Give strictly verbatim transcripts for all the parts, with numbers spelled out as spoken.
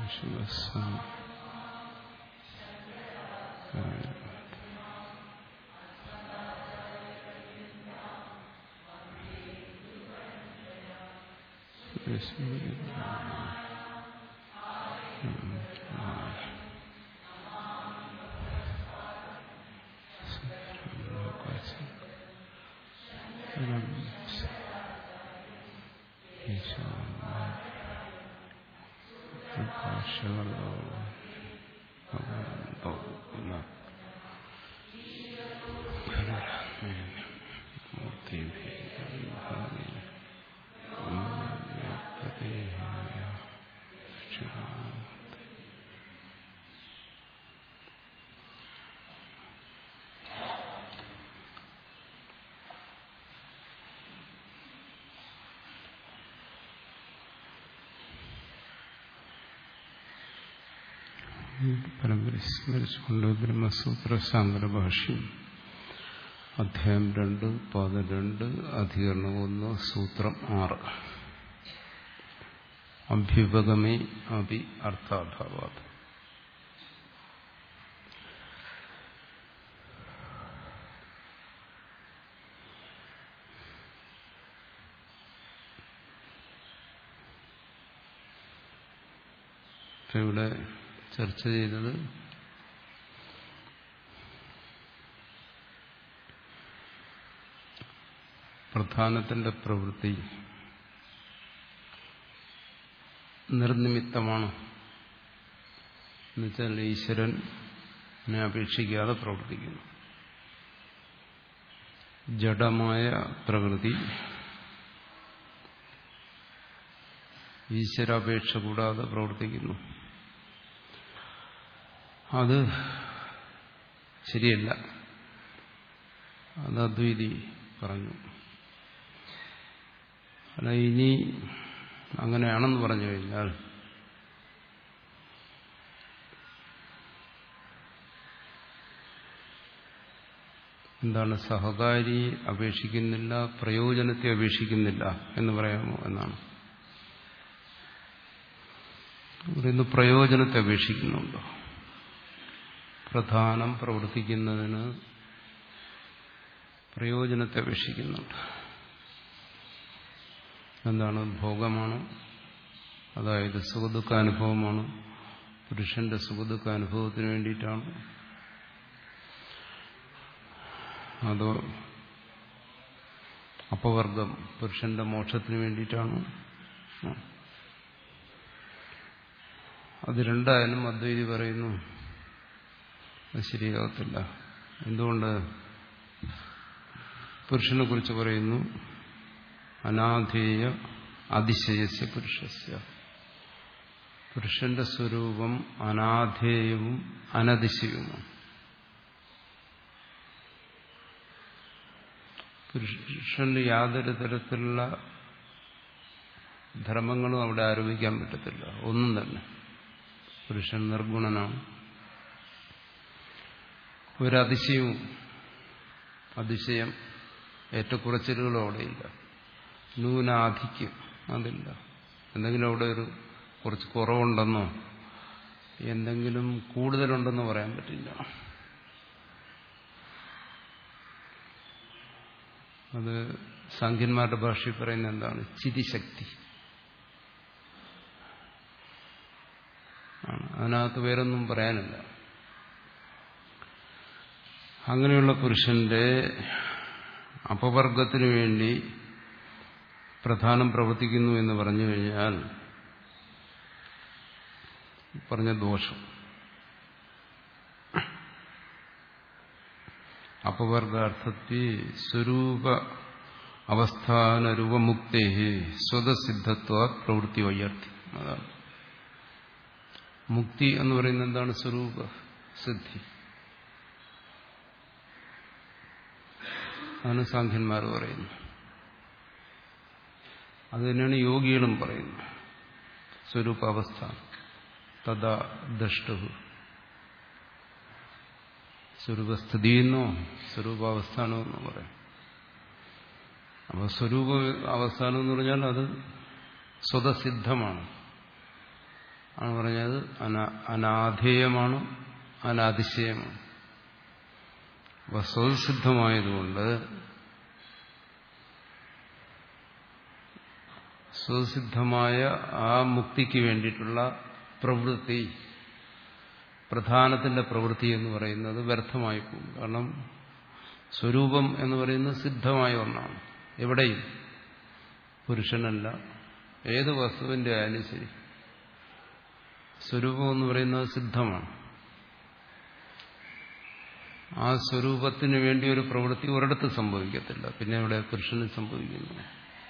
പരമ്പര സ്മരിച്ചുകൊണ്ട് ബ്രഹ്മസൂത്ര ശാങ്കര ഭാഷ്യം അധ്യായം രണ്ട് പാദം രണ്ട് അധികരണം ഒന്ന് സൂത്രം ആറ്. അഭ്യുപഗമേ അഭി അർത്ഥാഭാവാത്. ഇവിടെ ചർച്ച ചെയ്തത് പ്രധാനത്തിന്റെ പ്രവൃത്തി നിർനിമിത്തമാണ്. എന്നുവെച്ചാൽ ഈശ്വരനെ അപേക്ഷിക്കാതെ പ്രവർത്തിക്കുന്നു. ജഡമായ പ്രകൃതി ഈശ്വരാപേക്ഷ കൂടാതെ പ്രവർത്തിക്കുന്നു. അത് ശരിയല്ല. അത് അദ്വൈതി പറഞ്ഞു. അല്ല, ഇനി അങ്ങനെയാണെന്ന് പറഞ്ഞു കഴിഞ്ഞാൽ എന്താണ്? സഹകാരിയെ അപേക്ഷിക്കുന്നില്ല, പ്രയോജനത്തെ അപേക്ഷിക്കുന്നില്ല എന്ന് പറയാമോ എന്നാണ് പറയുന്നത്. പ്രയോജനത്തെ അപേക്ഷിക്കുന്നുണ്ടോ? പ്രധാനം പ്രവർത്തിക്കുന്നതിന് പ്രയോജനത്തെ അപേക്ഷിക്കുന്നുണ്ട്. എന്താണ്? ഭോഗമാണ്, അതായത് സുഖദുഃഖാനുഭവമാണ്. പുരുഷന്റെ സുഖദുഃഖാനുഭവത്തിന് വേണ്ടിയിട്ടാണ്. അതോ അപവർഗം പുരുഷന്റെ മോക്ഷത്തിന് വേണ്ടിയിട്ടാണ്? അത് രണ്ടായാലും അദ്വൈതി പറയുന്നു അത് ശരിയാകത്തില്ല. എന്തുകൊണ്ട്? പുരുഷനെ കുറിച്ച് പറയുന്നു അനാധേയ അതിശയസ്യ പുരുഷസ്യ. പുരുഷന്റെ സ്വരൂപം അനാധേയവും അനതിശയവുമാണ്. പുരുഷന് യാതൊരു തരത്തിലുള്ള ധർമ്മങ്ങളും അവിടെ ആരോപിക്കാൻ പറ്റത്തില്ല. ഒന്നും തന്നെ. പുരുഷൻ നിർഗുണനാണ്. ഒരതിശയവും അതിശയം ഏറ്റക്കുറച്ചിലുകളും അവിടെയില്ല. ന്യൂനാധിക്യം അതില്ല. എന്തെങ്കിലും അവിടെ ഒരു കുറച്ച് കുറവുണ്ടെന്നോ എന്തെങ്കിലും കൂടുതലുണ്ടെന്നോ പറയാൻ പറ്റില്ല. അത് സാഖ്യന്മാരുടെ ഭാഷയിൽ പറയുന്നത് എന്താണ്? ചിതിശക്തി. അതിനകത്ത് വേറൊന്നും പറയാനില്ല. അങ്ങനെയുള്ള പുരുഷന്റെ അപവർഗത്തിനു വേണ്ടി പ്രധാനം പ്രവർത്തിക്കുന്നു എന്ന് പറഞ്ഞു കഴിഞ്ഞാൽ പറഞ്ഞ ദോഷം. അപവർഗാർത്ഥത്തിൽ സ്വരൂപ അവസ്ഥാന രൂപമുക്തേ സ്വതസിദ്ധത്വ പ്രവൃത്തി വയ്യർത്ഥി. അതാണ് മുക്തി എന്ന് പറയുന്നത്. എന്താണ്? സ്വരൂപ സിദ്ധി. അതാണ് സാഖ്യന്മാർ പറയുന്നത്. അത് തന്നെയാണ് യോഗികളും പറയുന്നത്. സ്വരൂപാവസ്ഥ തഥാ ദ്രഷ്ടു. സ്വരൂപസ്ഥിതിയെന്നോ സ്വരൂപാവസ്ഥാനോ എന്നോ പറയും. അപ്പോൾ സ്വരൂപ അവസ്ഥാനം എന്ന് പറഞ്ഞാൽ അത് സ്വതസിദ്ധമാണ്. ആണ് പറഞ്ഞത്. അനാധേയമാണ്, അനാതിശയമാണ്. അപ്പൊ സ്വതസിദ്ധമായതുകൊണ്ട് സ്വതസിദ്ധമായ ആ മുക്തിക്ക് വേണ്ടിയിട്ടുള്ള പ്രവൃത്തി, പ്രധാനത്തിന്റെ പ്രവൃത്തി എന്ന് പറയുന്നത് വ്യർത്ഥമായി പോകും. കാരണം സ്വരൂപം എന്ന് പറയുന്നത് സിദ്ധമായ ഒന്നാണ്. എവിടെയും പുരുഷനല്ല, ഏത് വസ്തുവിന്റെ ആയാലും ശരി, സ്വരൂപം എന്ന് പറയുന്നത് സിദ്ധമാണ്. ആ സ്വരൂപത്തിന് വേണ്ടി ഒരു പ്രവൃത്തി ഒരിടത്ത് സംഭവിക്കത്തില്ല. പിന്നെ ഇവിടെ പുരുഷന് സംഭവിക്കുന്നു.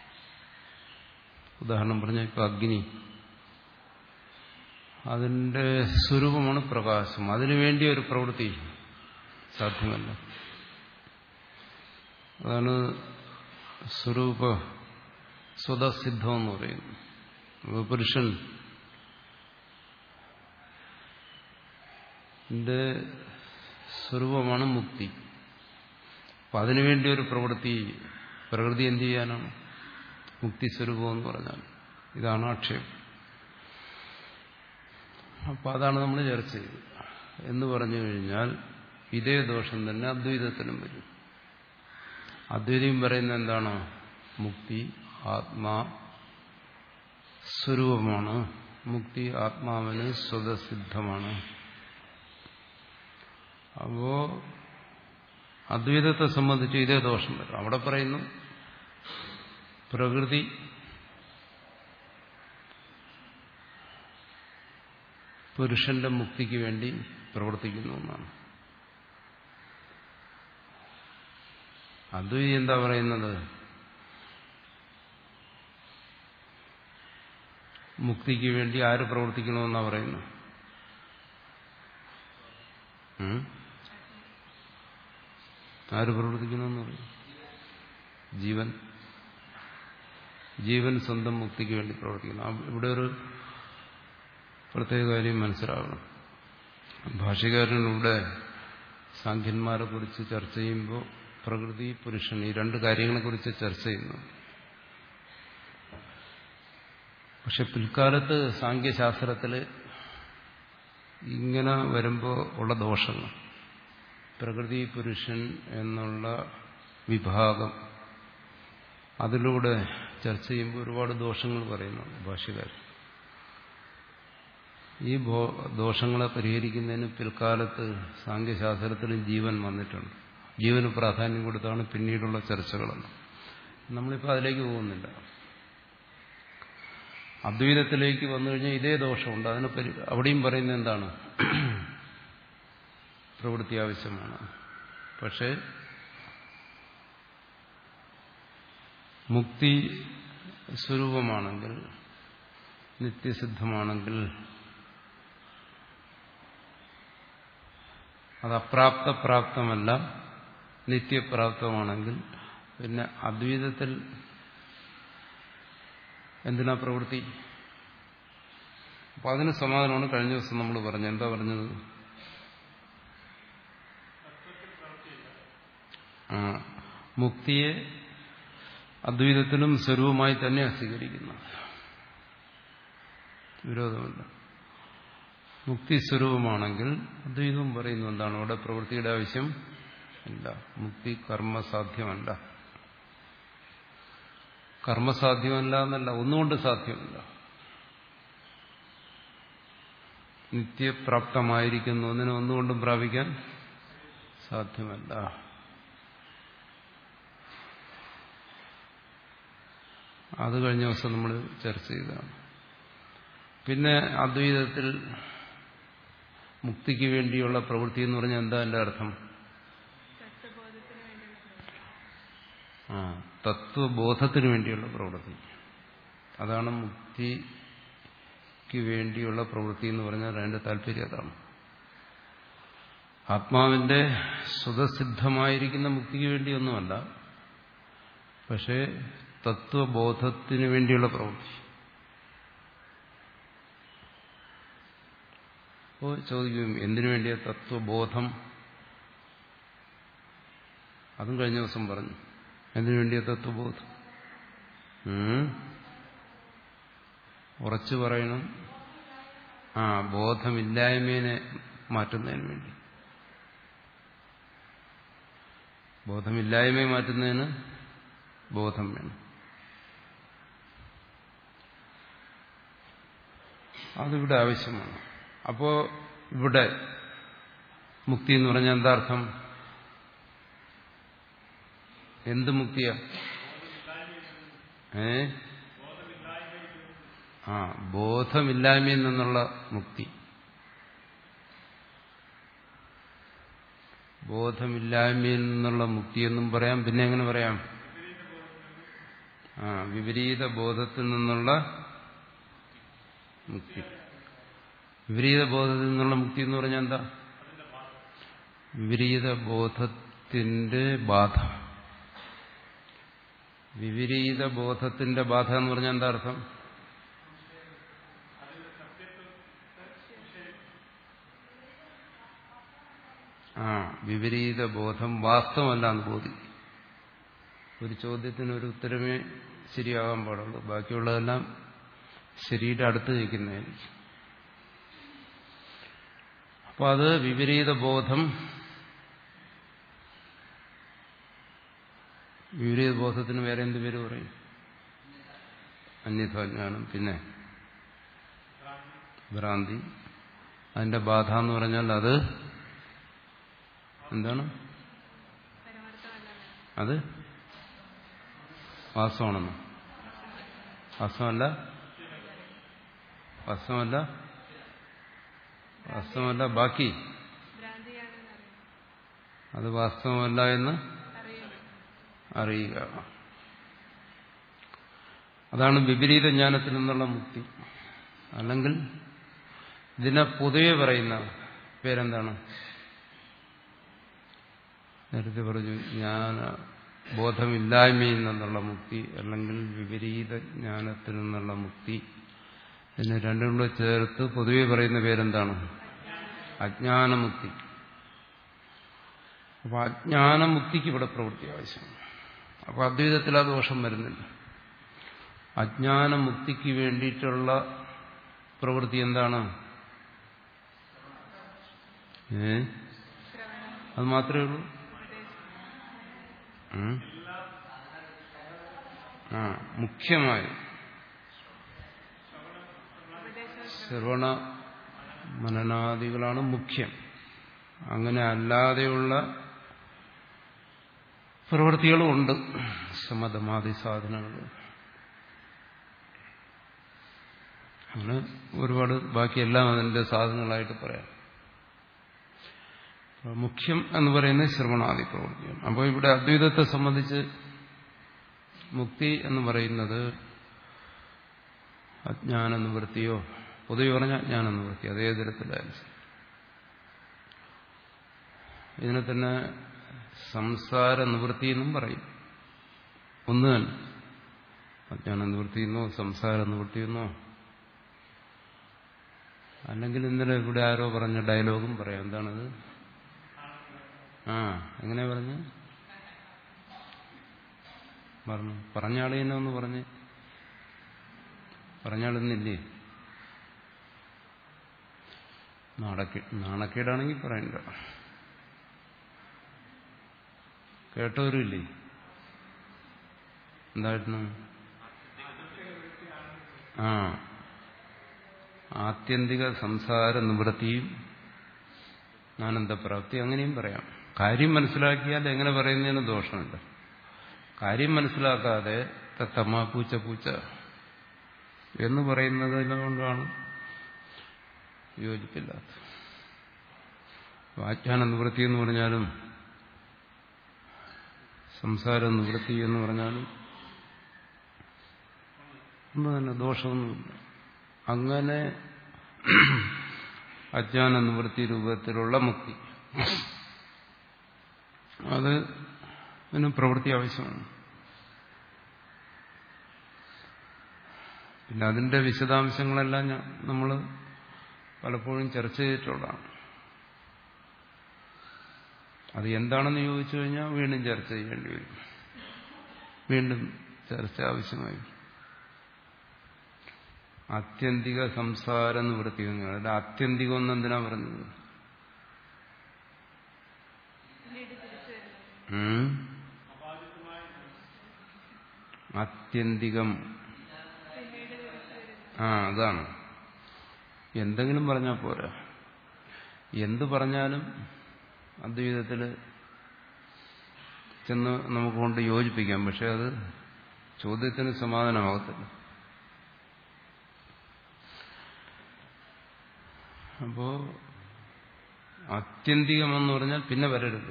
ഉദാഹരണം പറഞ്ഞാൽ ഇപ്പൊ അഗ്നി, അതിന്റെ സ്വരൂപമാണ് പ്രകാശം. അതിനുവേണ്ടി ഒരു പ്രവൃത്തി സാധ്യമല്ല. അതാണ് സ്വരൂപ സ്വതസിദ്ധം എന്ന് പറയുന്നത്. പുരുഷൻ ന്റെ സ്വരൂപമാണ് മുക്തി. അപ്പൊ അതിനുവേണ്ടി ഒരു പ്രവൃത്തി പ്രകൃതി എന്ത് ചെയ്യാനാണ്? മുക്തി സ്വരൂപം എന്ന് പറഞ്ഞാൽ ഇതാണ് ആക്ഷേപം. അപ്പൊ അതാണ് നമ്മൾ ചർച്ച ചെയ്തത്. എന്ന് പറഞ്ഞു കഴിഞ്ഞാൽ ഇതേ ദോഷം തന്നെ അദ്വൈതത്തിനും വരും. അദ്വൈതം പറയുന്നത് എന്താണ്? മുക്തി ആത്മാ സ്വരൂപമാണ്, മുക്തി ആത്മാവിന് സ്വതസിദ്ധമാണ്. അപ്പോ അദ്വൈതത്തെ സംബന്ധിച്ച് ഇതേ ദോഷം വരും. അവിടെ പറയുന്നു പ്രകൃതി പുരുഷന്റെ മുക്തിക്ക് വേണ്ടി പ്രവർത്തിക്കുന്നു എന്നാണ്. അദ്വൈതി എന്താ പറയുന്നത്? മുക്തിക്ക് വേണ്ടി ആര് പ്രവർത്തിക്കണമെന്നാ പറയുന്നത്? ആര് പ്രവർത്തിക്കണമെന്ന് പറയും? ജീവൻ. ജീവൻ സ്വന്തം മുക്തിക്ക് വേണ്ടി പ്രവർത്തിക്കണം. ഇവിടെ ഒരു പ്രത്യേക കാര്യം മനസ്സിലാവണം. ഭാഷ്യകാരനിവിടെ സാഖ്യന്മാരെ കുറിച്ച് ചർച്ച ചെയ്യുമ്പോൾ പ്രകൃതി, പുരുഷൻ, ഈ രണ്ട് കാര്യങ്ങളെക്കുറിച്ച് ചർച്ച ചെയ്യുന്നു. പക്ഷെ പിൽക്കാലത്ത് സാഖ്യശാസ്ത്രത്തിൽ ഇങ്ങനെ വരുമ്പോൾ ഉള്ള ദോഷങ്ങൾ, പ്രകൃതി പുരുഷൻ എന്നുള്ള വിഭാഗം, അതിലൂടെ ചർച്ച ചെയ്യുമ്പോൾ ഒരുപാട് ദോഷങ്ങൾ പറയുന്നു ഭാഷ്യകാർ. ഈ ദോഷങ്ങളെ പരിഹരിക്കുന്നതിന് പിൽക്കാലത്ത് സാഖ്യശാസ്ത്രത്തിലും ജീവൻ വന്നിട്ടുണ്ട്. ജീവന് പ്രാധാന്യം കൊടുത്താണ് പിന്നീടുള്ള ചർച്ചകളെന്ന്. നമ്മളിപ്പോൾ അതിലേക്ക് പോകുന്നില്ല. അദ്വൈതത്തിലേക്ക് വന്നു കഴിഞ്ഞാൽ ഇതേ ദോഷമുണ്ട്. അതിനെ പരി അവിടെയും പറയുന്നത് എന്താണ്? പ്രവൃത്തി ആവശ്യമാണ്. പക്ഷേ മുക്തി സ്വരൂപമാണെങ്കിൽ, നിത്യസിദ്ധമാണെങ്കിൽ, അത് അപ്രാപ്തപ്രാപ്തമല്ല, നിത്യപ്രാപ്തമാണെങ്കിൽ പിന്നെ അദ്വൈതത്തിൽ എന്തിനാ പ്രവൃത്തി? അപ്പൊ അതിന് സമാധാനമാണ് കഴിഞ്ഞ ദിവസം നമ്മൾ പറഞ്ഞത്. എന്താ പറഞ്ഞത്? ആ മുക്തിയെ അദ്വൈതത്തിലും സ്വരൂപമായി തന്നെ സ്വീകരിക്കുന്നു. വിരോധമില്ല. മുക്തി സ്വരൂപമാണെങ്കിൽ അദ്വൈതവും പറയുന്നു എന്താണ്? അവിടെ പ്രവൃത്തിയുടെ ആവശ്യം ഇല്ല. മുക്തി കർമ്മസാധ്യമല്ല. കർമ്മസാധ്യമല്ല എന്നല്ല, ഒന്നുകൊണ്ട് സാധ്യമല്ല. നിത്യപ്രാപ്തമായിരിക്കുന്നു ഒന്നിനെ ഒന്നുകൊണ്ടും പ്രാപിക്കാൻ സാധ്യമല്ല. അത് കഴിഞ്ഞ ദിവസം നമ്മൾ ചർച്ച ചെയ്തതാണ്. പിന്നെ അദ്വൈതത്തിൽ മുക്തിക്ക് വേണ്ടിയുള്ള പ്രവൃത്തി എന്ന് പറഞ്ഞാൽ എന്താ എൻ്റെ അർത്ഥം? ആ തത്വബോധത്തിന് വേണ്ടിയുള്ള പ്രവൃത്തി. അതാണ് മുക്തിക്ക് വേണ്ടിയുള്ള പ്രവൃത്തി എന്ന് പറഞ്ഞാൽ അതിന്റെ താല്പര്യം അതാണ്. ആത്മാവിന്റെ സ്വതസിദ്ധമായിരിക്കുന്ന മുക്തിക്ക് വേണ്ടിയൊന്നുമല്ല, പക്ഷേ തത്വബോധത്തിന് വേണ്ടിയുള്ള പ്രവൃത്തി. അപ്പോൾ ചോദിക്കും, എന്തിനു വേണ്ടിയ തത്വബോധം? അതും കഴിഞ്ഞ ദിവസം പറഞ്ഞു. എന്തിനു വേണ്ടിയ തത്വബോധം? ഉറച്ചു പറയണം. ആ ബോധമില്ലായ്മയെ മാറ്റുന്നതിന് വേണ്ടി. ബോധമില്ലായ്മയെ മാറ്റുന്നതിന് ബോധം വേണം. അതിവിടെ ആവശ്യമാണ്. അപ്പോ ഇവിടെ മുക്തി എന്ന് പറഞ്ഞാൽ എന്താ അർത്ഥം? എന്ത് മുക്തിയാ? ഏ ആ ബോധമില്ലായ്മയിൽ നിന്നുള്ള മുക്തി. ബോധമില്ലായ്മയിൽ നിന്നുള്ള മുക്തി എന്നും പറയാം. പിന്നെ എങ്ങനെ പറയാം? ആ വിപരീത ബോധത്തിൽ നിന്നുള്ള മുക്തി. വിപരീത ബോധത്തിൽ നിന്നുള്ള മുക്തി എന്ന് പറഞ്ഞാൽ എന്താ? വിപരീത ബോധത്തിന്റെ ബാധ. വിപരീത ബോധത്തിന്റെ ബാധ എന്ന് പറഞ്ഞാൽ എന്താ അർത്ഥം? ആ വിപരീത ബോധം വാസ്തവമല്ല എന്ന് ബോധിക്കും. ഒരു ചോദ്യത്തിന് ഒരു ഉത്തരമേ ശരിയാകാൻ പാടുള്ളൂ, ബാക്കിയുള്ളതെല്ലാം ശരിയുടെ അടുത്ത് നിൽക്കുന്നതായിരിക്കും. അപ്പൊ അത് വിപരീത ബോധം. വിപരീത ബോധത്തിന് വേറെ എന്ത് പേര് പറയും? അന്യഥാജ്ഞാനം. പിന്നെ ഭ്രാന്തി. അതിന്റെ ബാധ എന്ന് പറഞ്ഞാൽ അത് എന്താണ്? അത് വാസ്തവമാണെന്നോ? വാസ്തവമല്ല. വാസ്തവമല്ല. വാസ്തവമല്ല. ബാക്കി അത് വാസ്തവമല്ല എന്ന് അറിയുക. അതാണ് വിപരീത ജ്ഞാനത്തിൽ നിന്നുള്ള മുക്തി. അല്ലെങ്കിൽ ഇതിനെ പൊതുവെ പറയുന്ന പേരെന്താണ്? നേരത്തെ പറഞ്ഞു ജ്ഞാന ബോധമില്ലായ്മയിൽ നിന്നുള്ള മുക്തി, അല്ലെങ്കിൽ വിപരീത ജ്ഞാനത്തിൽ നിന്നുള്ള മുക്തി. ഇതിനെ രണ്ടും കൂടെ ചേർത്ത് പൊതുവെ പറയുന്ന പേരെന്താണ്? അജ്ഞാനമുക്തി. അപ്പൊ അജ്ഞാനമുക്തിക്ക് ഇവിടെ പ്രവൃത്തി ആവശ്യമാണ്. അപ്പൊ അദ്വൈതത്തിൽ ആ ദോഷം വരുന്നില്ല. അജ്ഞാനമുക്തിക്ക് വേണ്ടിയിട്ടുള്ള പ്രവൃത്തി എന്താണ്? ഏ അത് മാത്രമേ ഉള്ളൂ. ആ മുഖ്യമായി ശ്രവണ മനനാദികളാണ് മുഖ്യം. അങ്ങനെ അല്ലാതെയുള്ള പ്രവൃത്തികളും ഉണ്ട്. സമതമാദി സാധനങ്ങൾ, അങ്ങനെ ഒരുപാട് ബാക്കിയെല്ലാം അതിന്റെ സാധനങ്ങളായിട്ട് പറയാം. മുഖ്യം എന്ന് പറയുന്നത് ശ്രവണാദി പ്രവൃത്തിയാണ്. അപ്പോൾ ഇവിടെ അദ്വൈതത്തെ സംബന്ധിച്ച് മുക്തി എന്ന് പറയുന്നത് അജ്ഞാന നിവൃത്തിയോ, പൊതുവെ പറഞ്ഞ അജ്ഞാന നിവൃത്തി, അതേ തരത്തിലായാലും ഇതിനെ തന്നെ സംസാര നിവൃത്തി എന്നും പറയും. ഒന്ന് തന്നെ. അജ്ഞാന നിവൃത്തിയെന്നോ സംസാര നിവൃത്തിയെന്നോ, അല്ലെങ്കിൽ ഇന്നലെ ഇവിടെ ആരോ പറഞ്ഞ ഡയലോഗും പറയാം. എന്താണത്? ആ എങ്ങനെ പറഞ്ഞു പറഞ്ഞു പറഞ്ഞാളി തന്നെ ഒന്ന് പറഞ്ഞ് പറഞ്ഞാളെന്നില്ലേ? നാണക്കേ നാണക്കേടാണെങ്കിൽ പറയണ്ട. കേട്ടവരുമില്ലേ? എന്തായിരുന്നു? ആ ആത്യന്തിക സംസാര നിവൃത്തിയും ആനന്ദപ്രാപ്തി, അങ്ങനെയും പറയാം. കാര്യം മനസ്സിലാക്കിയാൽ എങ്ങനെ പറയുന്നതിന് ദോഷമില്ല. കാര്യം മനസ്സിലാക്കാതെ തത്തമ്മ പൂച്ച പൂച്ച എന്ന് പറയുന്നതിനെ കൊണ്ടാണ് യോജിപ്പില്ലാത്തത്. ആജ്ഞാന നിവൃത്തി എന്ന് പറഞ്ഞാലും സംസാര നിവൃത്തി എന്ന് പറഞ്ഞാലും ഒന്നും തന്നെ ദോഷമൊന്നുമില്ല. അങ്ങനെ അജ്ഞാന നിവൃത്തി രൂപത്തിലുള്ള മുക്തി, അത് അതിന് പ്രവൃത്തി ആവശ്യമാണ്. പിന്നെ അതിന്റെ വിശദാംശങ്ങളെല്ലാം നമ്മൾ പലപ്പോഴും ചർച്ച ചെയ്തിട്ടുള്ളതാണ്. അത് എന്താണെന്ന് ചോദിച്ചു കഴിഞ്ഞാൽ വീണ്ടും ചർച്ച ചെയ്യേണ്ടി വരും. വീണ്ടും ചർച്ച ആവശ്യമായി. ആത്യന്തിക സംസാര നിവൃത്തി അല്ല ആത്യന്തികം എന്ന് എന്തിനാ പറഞ്ഞത്? ആത്യന്തികം ആ അതാണ്. എന്തെങ്കിലും പറഞ്ഞാൽ പോരാ. എന്തു പറഞ്ഞാലും അദ്വൈതത്തിൽ ചെന്ന് നമുക്ക് കൊണ്ട് യോജിപ്പിക്കാം. പക്ഷെ അത് ചോദ്യത്തിന് സമാധാനമാകത്തില്ല. അപ്പോ ആത്യന്തികമെന്ന് പറഞ്ഞാൽ പിന്നെ വരരുത്.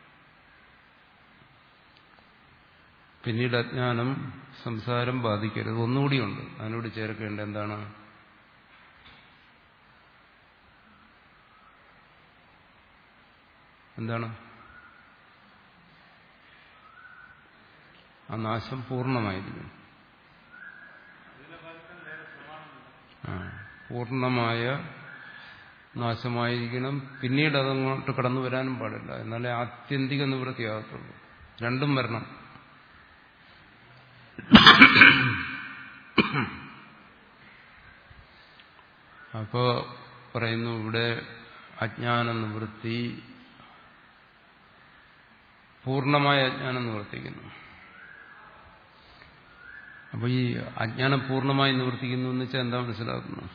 പിന്നീട് അജ്ഞാനം സംസാരം ബാധിക്കരുത്. ഒന്നുകൂടിയുണ്ട് അതിനോട് ചേർക്കേണ്ട എന്താണ്? എന്താണ്? ആ നാശം പൂർണ്ണമായിരിക്കും. ആ പൂർണ്ണമായ നാശമായിരിക്കണം. പിന്നീട് അതങ്ങോട്ട് കടന്നു വരാനും പാടില്ല. എന്നാലേ ആത്യന്തിക നിവൃത്തിയാകത്തുള്ളൂ. രണ്ടും വരണം. അപ്പോ പറയുന്നു ഇവിടെ അജ്ഞാന നിവൃത്തി പൂർണ്ണമായ അജ്ഞാനം നിവർത്തിക്കുന്നു. അപ്പൊ ഈ അജ്ഞാനം പൂർണ്ണമായി നിവർത്തിക്കുന്നു എന്ന് വെച്ചാൽ എന്താ മനസ്സിലാക്കുന്നത്?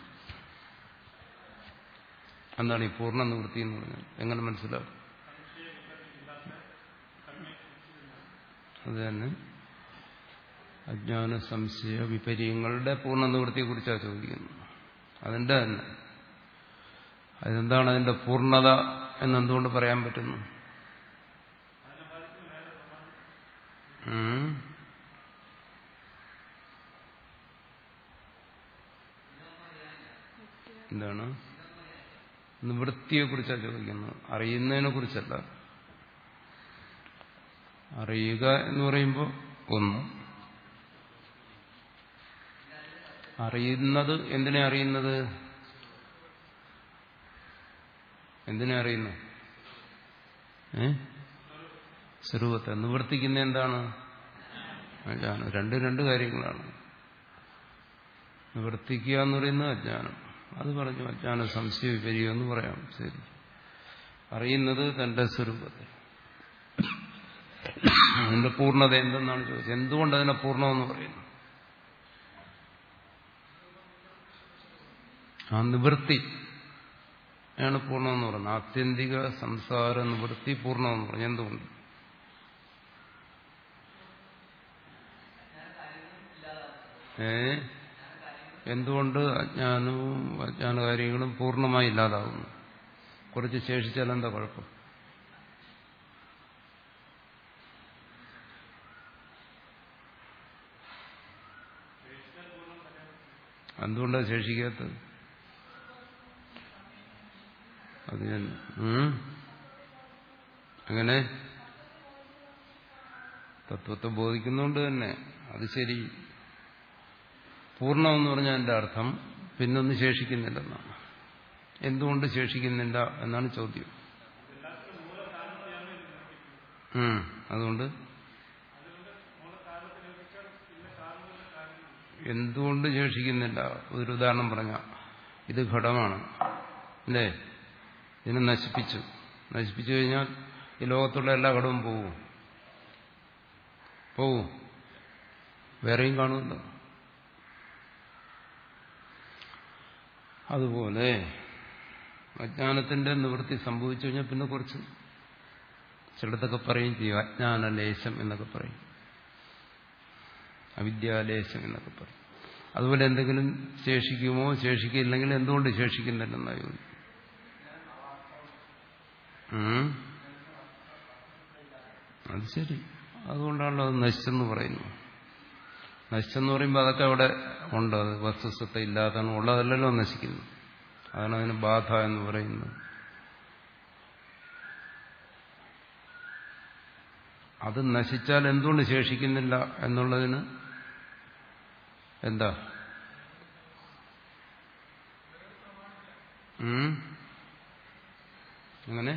എന്താണ് ഈ പൂർണ്ണ നിവൃത്തി എന്ന് പറഞ്ഞാൽ? എങ്ങനെ മനസ്സിലാക്കും? അത് തന്നെ അജ്ഞാന സംശയ വിപര്യങ്ങളുടെ പൂർണ്ണ നിവൃത്തിയെ കുറിച്ചാണ് ചോദിക്കുന്നത്. അതിന്റെ തന്നെ അതെന്താണ് അതിന്റെ പൂർണ്ണത എന്നെന്തുകൊണ്ട് പറയാൻ പറ്റുന്നു? എന്താണ്? നിവൃത്തിയെ കുറിച്ചാണ് ചോദിക്കുന്നത്, അറിയുന്നതിനെ കുറിച്ചല്ല. അറിയുക എന്ന് പറയുമ്പോൾ ഒന്ന് അറിയുന്നത്. എന്തിനെ അറിയുന്നത്? എന്തിനെ അറിയുന്നു? ഏ സ്വരൂപത്തെ. നിവർത്തിക്കുന്ന എന്താണ്? അജ്ഞാനം. രണ്ട് രണ്ട് കാര്യങ്ങളാണ്. നിവർത്തിക്കുക എന്ന് പറയുന്നത് അജ്ഞാനം. അത് പറഞ്ഞു. അജ്ഞാന സംശയ വിപര്യം എന്ന് പറയാം. ശരി. അറിയുന്നത് തന്റെ സ്വരൂപത്തെ. അതിന്റെ പൂർണ്ണത എന്തെന്നാണ് ചോദിച്ചത്. എന്തുകൊണ്ട് അതിനെ പൂർണ്ണമെന്ന് പറയുന്നു? ആ നിവൃത്തി ആണ് പൂർണ്ണമെന്ന് പറയുന്നത്. ആത്യന്തിക സംസാര നിവൃത്തി പൂർണ്ണമെന്ന് പറഞ്ഞു. എന്തുകൊണ്ട്? ഏ എന്തുകൊണ്ട് അജ്ഞാനവും അജ്ഞാനകാര്യങ്ങളും പൂർണ്ണമായി ഇല്ലാതാവുന്നു? കുറച്ച് ശേഷിച്ചാൽ എന്താ കുഴപ്പം? എന്തുകൊണ്ടാണ് ശേഷിക്കാത്തത്? അത് ഞാൻ അങ്ങനെ തത്വത്തെ ബോധിക്കുന്നതുകൊണ്ട് തന്നെ അത് ശരി. പൂർണ്ണമെന്ന് പറഞ്ഞാൽ എൻ്റെ അർത്ഥം പിന്നൊന്നും ശേഷിക്കുന്നില്ലെന്നാണ്. എന്തുകൊണ്ട് ശേഷിക്കുന്നില്ല എന്നാണ് ചോദ്യം. അതുകൊണ്ട് എന്തുകൊണ്ട് ശേഷിക്കുന്നില്ല? ഒരു ഉദാഹരണം പറഞ്ഞാൽ, ഇത് ഘടമാണ് അല്ലേ? ഇതിനെ നശിപ്പിച്ചു. നശിപ്പിച്ചു കഴിഞ്ഞാൽ ഈ ലോകത്തുള്ള എല്ലാ ഘടവും പോവും പോവും വേറെയും കാണുമല്ലോ. അതുപോലെ അജ്ഞാനത്തിന്റെ നിവൃത്തി സംഭവിച്ചു കഴിഞ്ഞാൽ പിന്നെ കുറച്ച് ചിലടത്തൊക്കെ പറയും ചെയ്യും അജ്ഞാനലേശം എന്നൊക്കെ പറയും, അവിദ്യാലേശം എന്നൊക്കെ പറയും. അതുപോലെ എന്തെങ്കിലും ശേഷിക്കുമോ? ശേഷിക്കില്ലെങ്കിൽ എന്തുകൊണ്ട് ശേഷിക്കുന്നില്ലെന്നാ ചോദിക്കും. അത് ശരി. അതുകൊണ്ടാണല്ലോ അത് നശിച്ചെന്ന് പറയുന്നു. നശിച്ചെന്ന് പറയുമ്പോൾ അതൊക്കെ അവിടെ ഉണ്ട്. അത് വസ്തുസ്ഥ ഇല്ലാതാണ്, ഉള്ളതല്ലല്ലോ നശിക്കുന്നു. അതാണ് അതിന് ബാധ എന്ന് പറയുന്നത്. അത് നശിച്ചാൽ എന്തുകൊണ്ട് ശേഷിക്കുന്നില്ല എന്നുള്ളതിന് എന്താ? അങ്ങനെ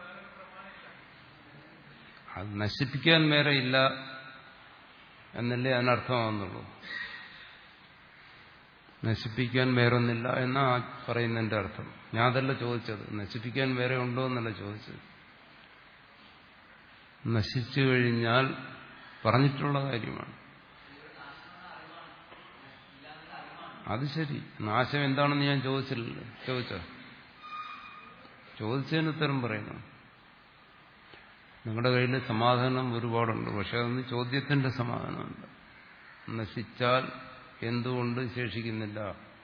അത് നശിപ്പിക്കാൻ വേറെ ഇല്ല എന്നല്ലേ അതിനർത്ഥമാകുന്നുള്ളൂ. നശിപ്പിക്കാൻ വേറൊന്നില്ല എന്നാ പറയുന്നതിന്റെ അർത്ഥം. ഞാൻ അതല്ല ചോദിച്ചത്. നശിപ്പിക്കാൻ വേറെ ഉണ്ടോ എന്നല്ല ചോദിച്ചത്. നശിച്ചു കഴിഞ്ഞാൽ പറഞ്ഞിട്ടുള്ള കാര്യമാണ്. അത് ശരി. നാശം എന്താണെന്ന് ഞാൻ ചോദിച്ചില്ലല്ലോ. ചോദിച്ചോ? ചോദിച്ചതിന് ഉത്തരം പറയുന്നു. നിങ്ങളുടെ കയ്യിൽ സമാധാനം ഒരുപാടുണ്ട്. പക്ഷെ അതൊന്നും ചോദ്യത്തിന്റെ സമാധാനമുണ്ട്. നശിച്ചാൽ എന്തുകൊണ്ട് ശേഷിക്കുന്നില്ല?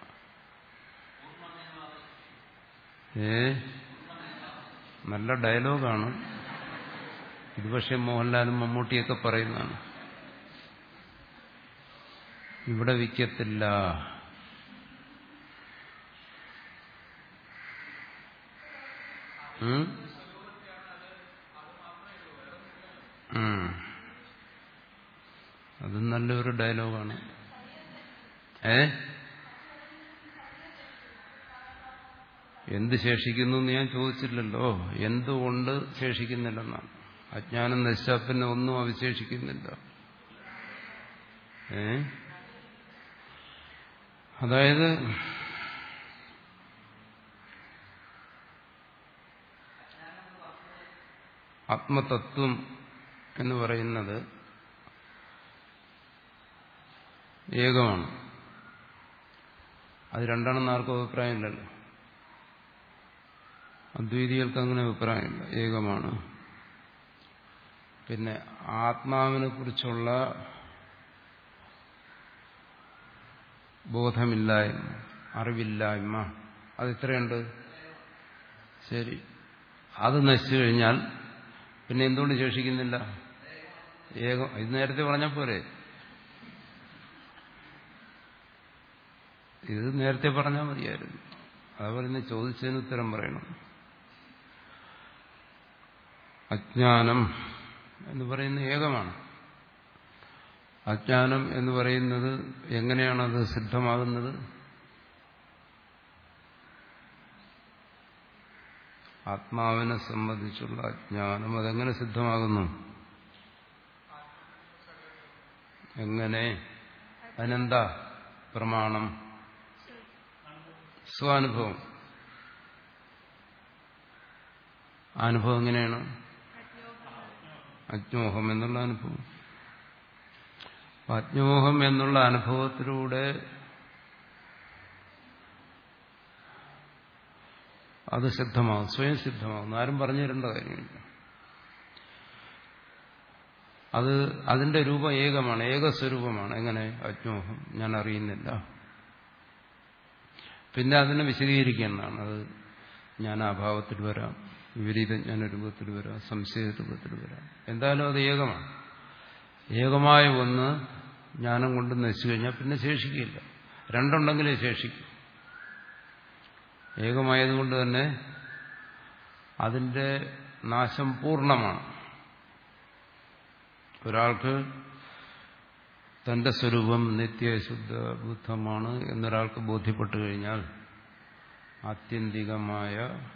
ഏ നല്ല ഡയലോഗാണ് ഇത്. പക്ഷെ മോഹൻലാലും മമ്മൂട്ടിയൊക്കെ പറയുന്നതാണ്. ഇവിടെ വിക്കത്തില്ല. അത് നല്ലൊരു ഡയലോഗാണ്. ഏ എന്ത് ശേഷിക്കുന്നു എന്ന് ഞാൻ ചോദിച്ചില്ലല്ലോ. എന്തുകൊണ്ട് ശേഷിക്കുന്നില്ലെന്നാണ്. അജ്ഞാനം നശിച്ചാൽ പിന്നെ ഒന്നും അവശേഷിക്കുന്നില്ല. ഏ അതായത് ആത്മതത്വം എന്ന് പറയുന്നത് ഏകമാണ്. അത് രണ്ടാണെന്ന് ആർക്കും അഭിപ്രായമില്ലല്ലോ. അദ്വൈതികൾക്ക് അങ്ങനെ അഭിപ്രായമില്ല. ഏകമാണ്. പിന്നെ ആത്മാവിനെ കുറിച്ചുള്ള ബോധമില്ലായ്മ, അറിവില്ലായ്മ, അത് ഇത്രയുണ്ട്. ശരി. അത് നശിച്ചു കഴിഞ്ഞാൽ പിന്നെ എന്തുകൊണ്ട് ശേഷിക്കുന്നില്ല? ഏകം. ഇത് നേരത്തെ പറഞ്ഞാൽ പോരെ? ഇത് നേരത്തെ പറഞ്ഞാൽ മതിയായിരുന്നു. അതുപോലെ ചോദിച്ചതിന് ഉത്തരം പറയണം. അജ്ഞാനം എന്ന് പറയുന്നത് ഏകമാണ്. അജ്ഞാനം എന്ന് പറയുന്നത് എങ്ങനെയാണത് സിദ്ധമാകുന്നത്? ആത്മാവിനെ സംബന്ധിച്ചുള്ള അജ്ഞാനം അതെങ്ങനെ സിദ്ധമാകുന്നു? എങ്ങനെ? അതിനെന്താ പ്രമാണം? സ്വാനുഭവം. അനുഭവം എങ്ങനെയാണ്? അജ്ഞോഹം എന്നുള്ള അനുഭവം. അജ്ഞോഹം എന്നുള്ള അനുഭവത്തിലൂടെ അത് സിദ്ധമാകും. സ്വയം സിദ്ധമാകും. ആരും പറഞ്ഞു തരേണ്ട കാര്യമില്ല. അത് അതിന്റെ രൂപം ഏകമാണ്. ഏകസ്വരൂപമാണ്. എങ്ങനെ? അജ്ഞോഹം. ഞാൻ അറിയുന്നില്ല. പിന്നെ അതിനെ വിശദീകരിക്കുന്നതാണ്. അത് ജ്ഞാനാഭാവത്തിൽ വരാം, വിപരീത ജ്ഞാന രൂപത്തിൽ വരാം, സംശയ രൂപത്തിൽ വരാം. എന്തായാലും അത് ഏകമാണ്. ഏകമായ ഒന്ന് ജ്ഞാനം കൊണ്ട് നശിച്ചു കഴിഞ്ഞാൽ പിന്നെ ശേഷിക്കില്ല. രണ്ടുണ്ടെങ്കിലേ ശേഷിക്കും. ഏകമായതുകൊണ്ട് തന്നെ അതിന്റെ നാശം പൂർണ്ണമാണ്. ഒരാൾക്ക് തന്റെ സ്വരൂപം നിത്യശുദ്ധ ബുദ്ധമാണ് എന്നൊരാൾക്ക് ബോധ്യപ്പെട്ടു കഴിഞ്ഞാൽ ആത്യന്തികമായ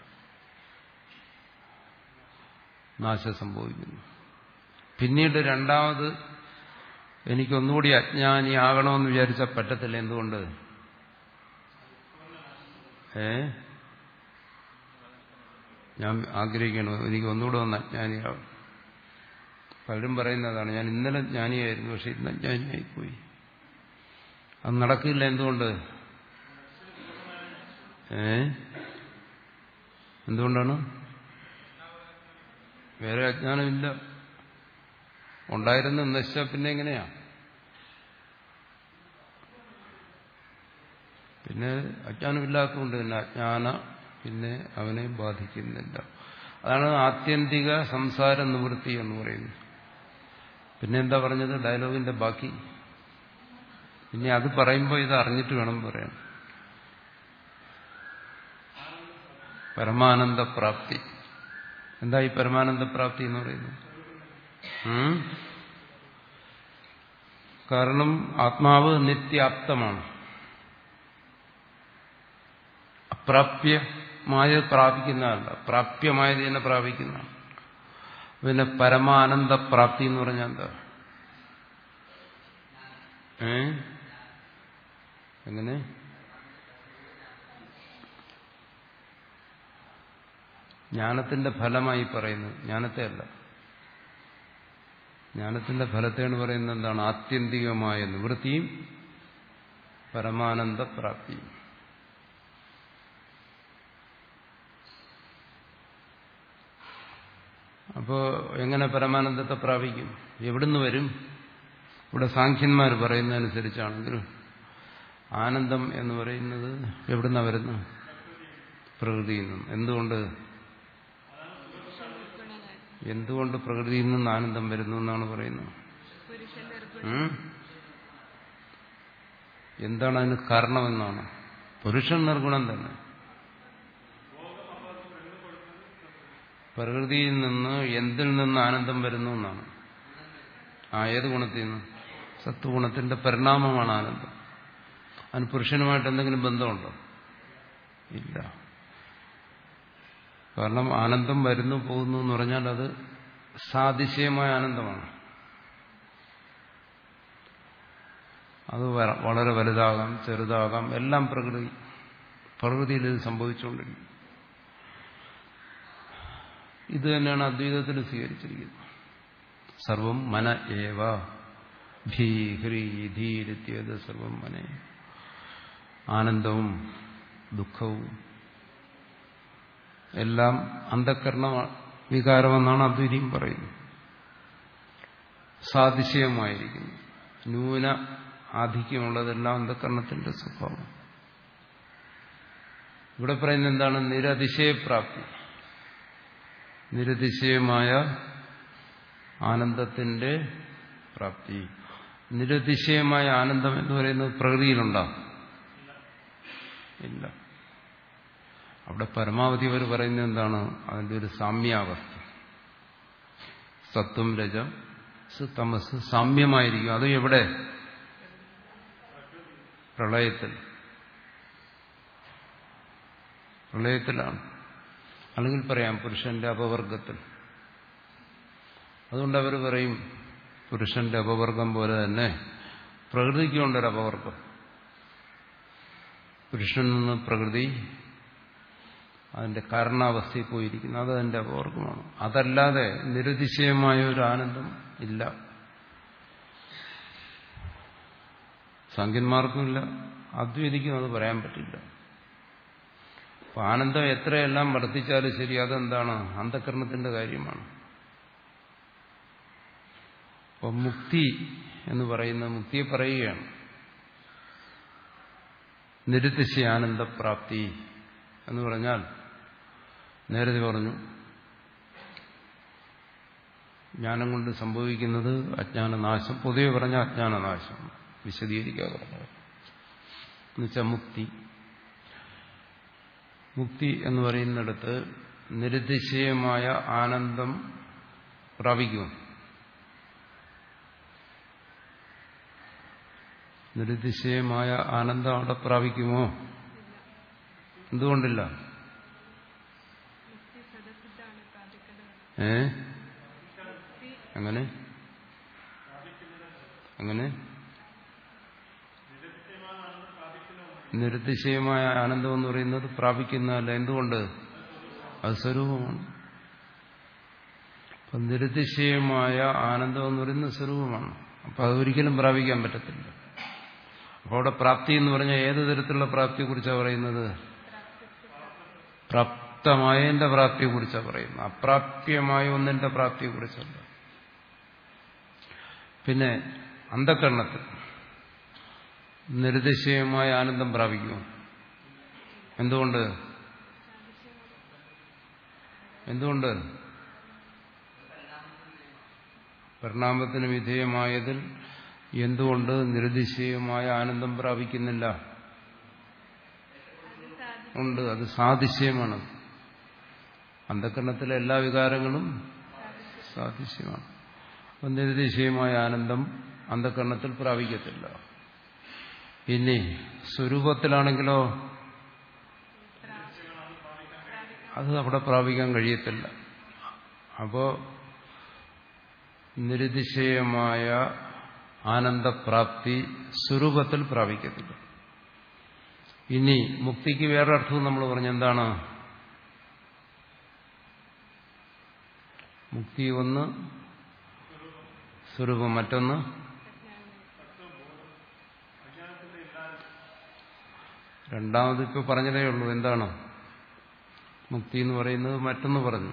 നാശം സംഭവിക്കുന്നു. പിന്നീട് രണ്ടാമത് എനിക്കൊന്നുകൂടി അജ്ഞാനിയാകണമെന്ന് വിചാരിച്ചാൽ പറ്റത്തില്ല. എന്തുകൊണ്ട്? ഏ ഞാൻ ആഗ്രഹിക്കണോ എനിക്ക് ഒന്നുകൂടെ ഒന്ന് അജ്ഞാനിയാവും? പലരും പറയുന്നതാണ്, ഞാൻ ഇന്നലെ ജ്ഞാനിയായിരുന്നു പക്ഷെ ഇന്ന് അജ്ഞാനിയായിപ്പോയി. അത് നടക്കില്ല. എന്തുകൊണ്ട്? ഏ എന്തുകൊണ്ടാണ്? വേറെ അജ്ഞാനമില്ല. ഉണ്ടായിരുന്ന നശിച്ചാൽ പിന്നെ എങ്ങനെയാ? പിന്നെ അജ്ഞാനമില്ലാത്തതുകൊണ്ട് തന്നെ അജ്ഞാന പിന്നെ അവനെ ബാധിക്കുന്നില്ല. അതാണ് ആത്യന്തിക സംസാര നിവൃത്തി എന്ന് പറയുന്നത്. പിന്നെ എന്താ പറഞ്ഞത്? ഡയലോഗിന്റെ ബാക്കി. ഇനി അത് പറയുമ്പോൾ ഇത് അറിഞ്ഞിട്ട് വേണം പറയാൻ. പരമാനന്ദപ്രാപ്തി. എന്താ ഈ പരമാനന്ദപ്രാപ്തി എന്ന് പറയുന്നത്? കാരണം ആത്മാവ് നിത്യാപ്തമാണ്. അപ്രാപ്യമായത് പ്രാപിക്കുന്നതല്ല, പ്രാപ്യമായത് തന്നെ പ്രാപിക്കുന്നതാണ്. പിന്നെ പരമാനന്ദപ്രാപ്തി എന്ന് പറഞ്ഞാൽ എന്താ? ഏ എങ്ങനെ? ജ്ഞാനത്തിന്റെ ഫലമായി പറയുന്നത്, ജ്ഞാനത്തെ അല്ല. ജ്ഞാനത്തിന്റെ ഫലത്തെയാണ് പറയുന്നത് എന്താണ്? ആത്യന്തികമായ നിവൃത്തിയും പരമാനന്ദ പ്രാപ്തിയും. അപ്പോ എങ്ങനെ പരമാനന്ദത്തെ പ്രാപിക്കും? എവിടുന്ന് വരും? ഇവിടെ സാഖ്യന്മാർ പറയുന്നതനുസരിച്ചാണെങ്കിൽ ആനന്ദം എന്ന് പറയുന്നത് എവിടുന്നാ വരുന്നു? പ്രകൃതിയിൽ നിന്നും. എന്തുകൊണ്ട് എന്തുകൊണ്ട് പ്രകൃതിയിൽ നിന്ന് ആനന്ദം വരുന്നു എന്നാണ് പറയുന്നത്? എന്താണ് അതിന് കാരണമെന്നാണ്? പുരുഷൻ നിർഗുണം തന്നെ. പ്രകൃതിയിൽ നിന്ന് എന്തിൽ നിന്ന് ആനന്ദം വരുന്നു എന്നാണ്. ആ ഏത് ഗുണത്തിൽ നിന്ന്? സത്വഗുണത്തിന്റെ പരിണാമമാണ് ആനന്ദം. അതിന് പുരുഷനുമായിട്ട് എന്തെങ്കിലും ബന്ധമുണ്ടോ? ഇല്ല. കാരണം ആനന്ദം വരുന്നു പോകുന്നു എന്ന് പറഞ്ഞാൽ അത് സാതിശയമായ ആനന്ദമാണ്. അത് വളരെ വലുതാകാം, ചെറുതാകാം, എല്ലാം പ്രകൃതി പ്രകൃതിയിൽ ഇത് സംഭവിച്ചുകൊണ്ടിരിക്കും. ഇത് തന്നെയാണ് അദ്വൈതത്തിൽ സ്വീകരിച്ചിരിക്കുന്നത്. സർവം മന ഏവ ഭീ ഹ്രീ ധീരിത്യത് സർവം മന. ആനന്ദവും ദുഃഖവും എല്ലാം അന്ധക്കരണ വികാരമെന്നാണ് അദ്വൈതം പറയുന്നത്. സാതിശയമായിരിക്കുന്നു. ന്യൂന ആധിക്യമുള്ളതെല്ലാം അന്ധക്കരണത്തിന്റെ സ്വഭാവം. ഇവിടെ പറയുന്നത് എന്താണ്? നിരതിശയപ്രാപ്തി. നിരതിശയമായ ആനന്ദത്തിന്റെ പ്രാപ്തി. നിരതിശയമായ ആനന്ദം എന്ന് പറയുന്നത് പ്രകൃതിയിലുണ്ടാകും? ഇല്ല. അവിടെ പരമാവധി അവർ പറയുന്നത് എന്താണ്? അതിന്റെ ഒരു സാമ്യാവസ്ഥ. സത്വം രജം തമസ് സാമ്യമായിരിക്കും. അത് എവിടെ? പ്രളയത്തിൽ. പ്രളയത്തിലാണ്. അല്ലെങ്കിൽ പറയാം പുരുഷന്റെ അപവർഗത്തിൽ. അതുകൊണ്ട് അവർ പറയും പുരുഷന്റെ അപവർഗം പോലെ തന്നെ പ്രകൃതിക്കുണ്ടൊരു അപവർഗം. പുരുഷനിൽ നിന്ന് പ്രകൃതി അതിന്റെ കാരണാവസ്ഥയിൽ പോയിരിക്കുന്നു. അത് അതിന്റെ അപവർഗമാണ്. അതല്ലാതെ നിരതിശയമായ ഒരു ആനന്ദം ഇല്ല. സാഖ്യന്മാർക്കുമില്ല, അദ്വൈതിക്കും അത് പറയാൻ പറ്റില്ല. അപ്പൊ ആനന്ദം എത്രയെല്ലാം വർദ്ധിച്ചാലും ശരി, അതെന്താണ്? അന്ധകരണത്തിന്റെ കാര്യമാണ്. അപ്പൊ മുക്തി എന്ന് പറയുന്ന മുക്തിയെ പറയുകയാണ്. നിരതിശയ ആനന്ദപ്രാപ്തി എന്ന് പറഞ്ഞാൽ നേരത്തെ പറഞ്ഞു ജ്ഞാനം കൊണ്ട് സംഭവിക്കുന്നത് അജ്ഞാനനാശം. പൊതുവെ പറഞ്ഞ അജ്ഞാനനാശം വിശദീകരിക്കാതെ പറഞ്ഞത് എന്നുവെച്ചാൽ മുക്തി. മുക്തി എന്ന് പറയുന്നിടത്ത് നിരതിശയമായ ആനന്ദം പ്രാപിക്കും. നിരതിശയമായ ആനന്ദം അവിടെ പ്രാപിക്കുമോ? എന്തുകൊണ്ടില്ല? ഏ അങ്ങനെ അങ്ങനെ നിരതിശയമായ ആനന്ദം എന്ന് പറയുന്നത് പ്രാപിക്കുന്നതല്ല. എന്തുകൊണ്ട്? അത് സ്വരൂപമാണ്. അപ്പൊ നിരതിശയമായ ആനന്ദം എന്ന് പറയുന്നത് സ്വരൂപമാണ്. അപ്പൊ അതൊരിക്കലും പ്രാപിക്കാൻ പറ്റത്തില്ല. അപ്പോൾ അവിടെ പ്രാപ്തി എന്ന് പറഞ്ഞാൽ ഏത് തരത്തിലുള്ള പ്രാപ്തിയെ കുറിച്ചാണ് പറയുന്നത്? പ്രാപ്തമായതിന്റെ പ്രാപ്തിയെ കുറിച്ചാണ് പറയുന്നത്, അപ്രാപ്യമായ ഒന്നിന്റെ പ്രാപ്തിയെ കുറിച്ചല്ല. പിന്നെ അന്ധകരണത്തിൽ നിരതിശയമായ ആനന്ദം പ്രാപിക്കുമോ? എന്തുകൊണ്ട്? എന്തുകൊണ്ട്? പരിണാമത്തിന് വിധേയമായതിൽ എന്തുകൊണ്ട് നിരതിശയമായ ആനന്ദം പ്രാപിക്കുന്നില്ല? ഉണ്ട്, അത് സാതിശയമാണ്. അന്ധകരണത്തിലെ എല്ലാ വികാരങ്ങളും സാതിശയമാണ്. അപ്പം നിരതിശയമായ ആനന്ദം അന്ധകരണത്തിൽ പ്രാപിക്കത്തില്ല. ഇനി സ്വരൂപത്തിലാണെങ്കിലോ അത് അവിടെ പ്രാപിക്കാൻ കഴിയത്തില്ല. അപ്പോ നിരതിശയമായ ആനന്ദപ്രാപ്തി സ്വരൂപത്തിൽ പ്രാപിക്കത്തില്ല. ഇനി മുക്തിക്ക് വേറൊരർത്ഥവും നമ്മൾ പറഞ്ഞെന്താണ്? മുക്തി ഒന്ന് സ്വരൂപം, മറ്റൊന്ന് രണ്ടാമത് ഇപ്പൊ പറഞ്ഞതേ ഉള്ളൂ. എന്താണ് മുക്തി എന്ന് പറയുന്നത്? മറ്റൊന്ന് പറഞ്ഞു.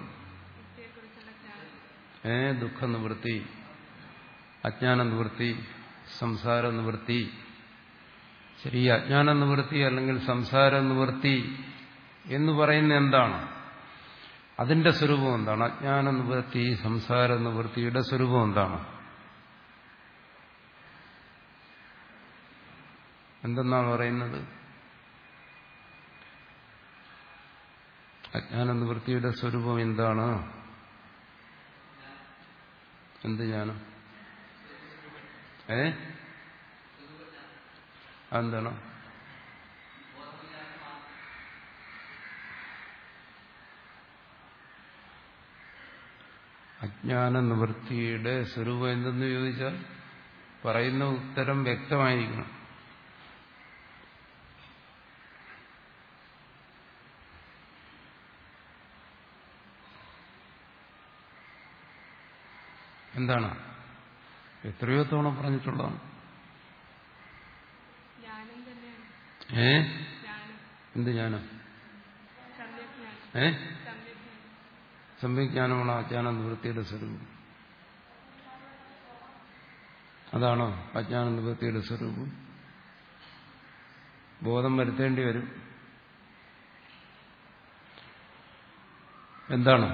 ഏ ദുഃഖ നിവൃത്തി, അജ്ഞാന നിവൃത്തി, സംസാര നിവൃത്തി. ശരി, അജ്ഞാന നിവൃത്തി അല്ലെങ്കിൽ സംസാര നിവൃത്തി എന്ന് പറയുന്നത് എന്താണ്? അതിന്റെ സ്വരൂപം എന്താണ്? അജ്ഞാന നിവൃത്തി, സംസാര നിവൃത്തിയുടെ സ്വരൂപം എന്താണ്? എന്തെന്നാണ് പറയുന്നത്? അജ്ഞാന നിവൃത്തിയുടെ സ്വരൂപം എന്താണ്? എന്ത് ജ്ഞാനം? ഏ അതെന്താണ്? അജ്ഞാന നിവൃത്തിയുടെ സ്വരൂപം എന്തെന്ന് ചോദിച്ചാൽ പറയുന്ന ഉത്തരം വ്യക്തമായിരിക്കണം. എന്താണ്? എത്രയോ തവണ പറഞ്ഞിട്ടുള്ളതാണ്. ഏ എന്ത് ജ്ഞാനം? ഏ സമ്യജ്ഞാനമാണോ അജ്ഞാന നിവൃത്തിയുടെ സ്വരൂപം? അതാണോ അജ്ഞാന നിവൃത്തിയുടെ സ്വരൂപം? ബോധം വരുത്തേണ്ടി വരും. എന്താണ്?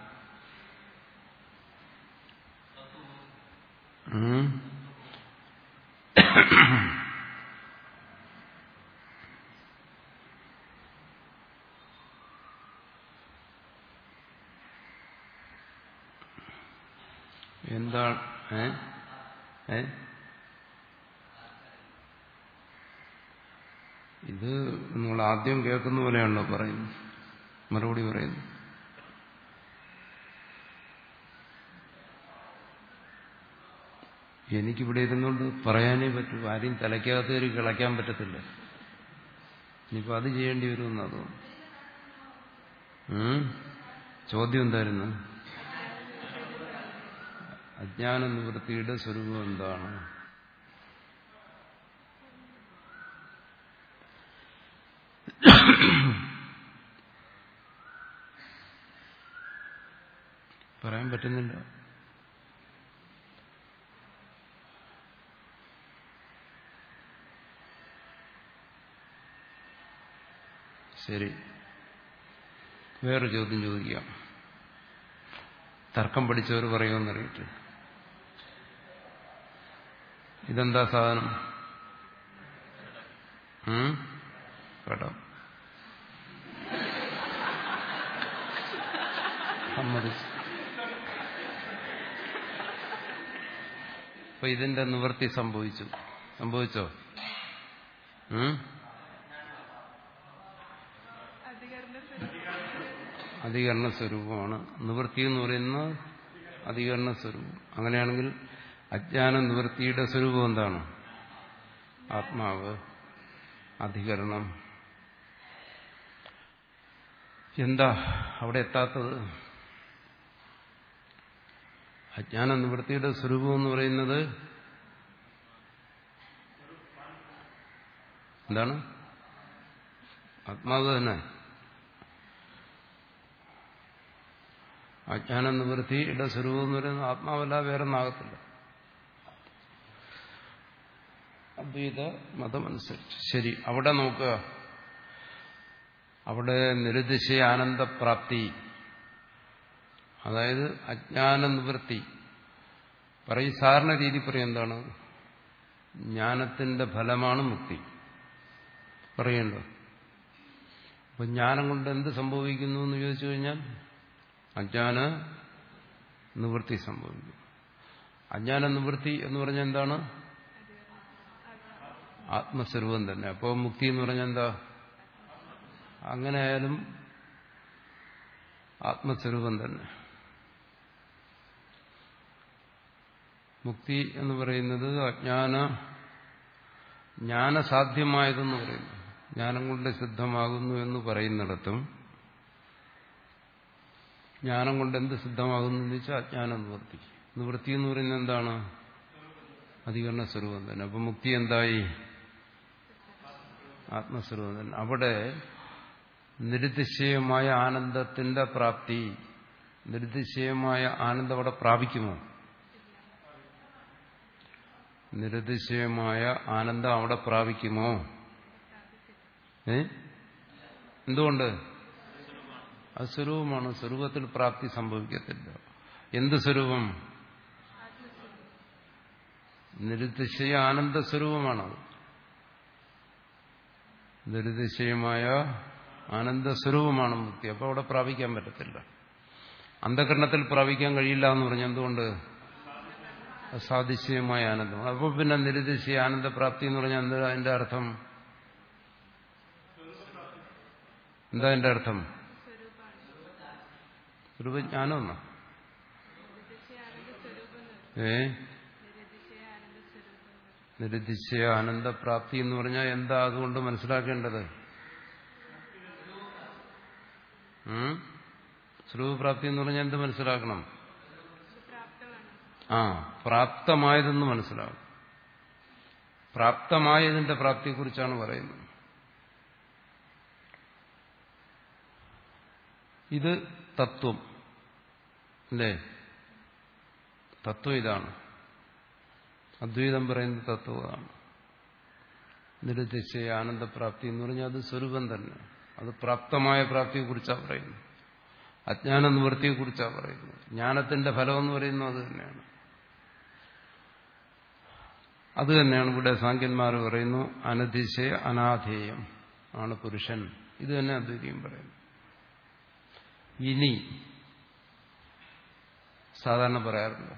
എന്താണ്? ഏ ഏ ഇത് നിങ്ങൾ ആദ്യം കേൾക്കുന്ന പോലെയാണല്ലോ പറയുന്നത്, മറുപടി പറയുന്നു. എനിക്കിവിടെ ഇരുന്നുകൊണ്ട് പറയാനേ പറ്റൂ. ആരെയും തലയ്ക്കകത്ത് കയറി കിളയ്ക്കാൻ പറ്റത്തില്ല. ഇനിയിപ്പോൾ അത് ചെയ്യേണ്ടി വരുമെന്നാ തോന്നുന്നു. ചോദ്യം എന്തായിരുന്നു? അജ്ഞാന നിവൃത്തിയുടെ സ്വരൂപം എന്താണ്? പറയാൻ പറ്റുന്നില്ല. ശരി, വേറൊരു ചോദ്യം ചോദിക്കാം. തർക്കം പഠിച്ചവർ പറയുമെന്നറിയിട്ട്. ഇതെന്താ സാധനം? കേട്ടോ, സമ്മതിച്ചു. അപ്പൊ ഇതിന്റെ നിവൃത്തി സംഭവിച്ചു. സംഭവിച്ചോ? അധികരണ സ്വരൂപമാണ് നിവൃത്തി എന്ന് പറയുന്നത്. അധികരണ സ്വരൂപം. അങ്ങനെയാണെങ്കിൽ അജ്ഞാന നിവൃത്തിയുടെ സ്വരൂപം എന്താണ്? ആത്മാവ്, അധികരണം. എന്താ അവിടെ എത്താത്തത്? അജ്ഞാന നിവൃത്തിയുടെ സ്വരൂപം എന്ന് പറയുന്നത് എന്താണ്? ആത്മാവ് തന്നെ. അജ്ഞാന നിവൃത്തിയുടെ സ്വരൂപം എന്ന് പറയുന്നത് ആത്മാവല്ല, വേറെ ഒന്നാകത്തില്ല. അദ്വൈത മതമനുസരിച്ച്. ശരി, അവിടെ നോക്കുക. അവിടെ നിരുദ്ദേശിയ ആനന്ദപ്രാപ്തി, അതായത് അജ്ഞാന നിവൃത്തി പറയും. സാധാരണ രീതി പറയും എന്താണ്? ജ്ഞാനത്തിന്റെ ഫലമാണ് മുക്തി പറയണ്ടോ? അപ്പൊ ജ്ഞാനം കൊണ്ട് എന്ത് സംഭവിക്കുന്നു എന്ന് ചോദിച്ചു കഴിഞ്ഞാൽ അജ്ഞാന നിവൃത്തി സംഭവിക്കും. അജ്ഞാന നിവൃത്തി എന്ന് പറഞ്ഞാൽ എന്താണ്? ആത്മസ്വരൂപം തന്നെ. അപ്പോൾ മുക്തി എന്ന് പറഞ്ഞാൽ എന്താ? അങ്ങനെ ആയാലും ആത്മസ്വരൂപം തന്നെ. മുക്തി എന്ന് പറയുന്നത് അജ്ഞാന ജ്ഞാനസാധ്യമായതെന്ന് പറയുന്നു. ജ്ഞാനം കൊണ്ട് സിദ്ധമാകുന്നു എന്ന് പറയുന്നിടത്തും ജ്ഞാനം കൊണ്ട് എന്ത് സിദ്ധമാകുന്നു എന്ന് വെച്ചാൽ അജ്ഞാനം നിവൃത്തി. നിവൃത്തി എന്ന് പറയുന്നത് എന്താണ്? അധികരണ സ്വരൂപം തന്നെ. അപ്പൊ മുക്തി എന്തായി? ആത്മസ്വരൂപം തന്നെ. അവിടെ നിരുതിശയമായ ആനന്ദത്തിന്റെ പ്രാപ്തി, നിരുതിശയമായ ആനന്ദം അവിടെ പ്രാപിക്കുമോ? നിരുതിശയമായ ആനന്ദം അവിടെ പ്രാപിക്കുമോ? ഏ എന്തുകൊണ്ട്? അത് സ്വരൂപമാണ്. സ്വരൂപത്തിൽ പ്രാപ്തി സംഭവിക്കത്തില്ല. എന്ത് സ്വരൂപം? നിരുതിശയ ആനന്ദ സ്വരൂപമാണത്. നിരുതിശയമായ ആനന്ദ സ്വരൂപമാണ് മുക്തി. അപ്പൊ അവിടെ പ്രാപിക്കാൻ പറ്റത്തില്ല. അന്ധകരണത്തിൽ പ്രാപിക്കാൻ കഴിയില്ല എന്ന് പറഞ്ഞാൽ എന്തുകൊണ്ട്? അസാദൃശ്യമായ ആനന്ദം. അപ്പോൾ പിന്നെ നിരുതിശയ ആനന്ദപ്രാപ്തി എന്ന് പറഞ്ഞാൽ എന്താ അതിന്റെ അർത്ഥം? എന്താ അതിന്റെ അർത്ഥം? സ്വരൂപജ്ഞാനം എന്നാ? ഏ നിരുതിശയ ആനന്ദപ്രാപ്തി എന്ന് പറഞ്ഞാൽ എന്താ അതുകൊണ്ട് മനസ്സിലാക്കേണ്ടത്? സ്വരൂപപ്രാപ്തി എന്ന് പറഞ്ഞാൽ എന്ത് മനസ്സിലാക്കണം? ആ പ്രാപ്തമായതെന്ന് മനസ്സിലാകും. പ്രാപ്തമായതിന്റെ പ്രാപ്തിയെക്കുറിച്ചാണ് പറയുന്നത്. ഇത് തത്വം അല്ലേ? തത്വം ഇതാണ്. അദ്വൈതം പറയുന്ന തത്വം അതാണ്. നിരുതിശയ ആനന്ദപ്രാപ്തി എന്ന് പറഞ്ഞാൽ അത് സ്വരൂപം തന്നെ. അത് പ്രാപ്തമായ പ്രാപ്തിയെക്കുറിച്ചാണ് പറയുന്നത്. അജ്ഞാന നിവൃത്തിയെക്കുറിച്ചാണ് പറയുന്നത്. ജ്ഞാനത്തിന്റെ ഫലം എന്ന് പറയുന്നത് അത് തന്നെയാണ്. അത് തന്നെയാണ് ഇവിടെ സാഖ്യന്മാർ പറയുന്നു അനതിശയ അനാധേയം ആണ് പുരുഷൻ. ഇത് തന്നെ അദ്വൈതം പറയുന്നു. ഇനി സാധാരണ പറയാറുണ്ട്,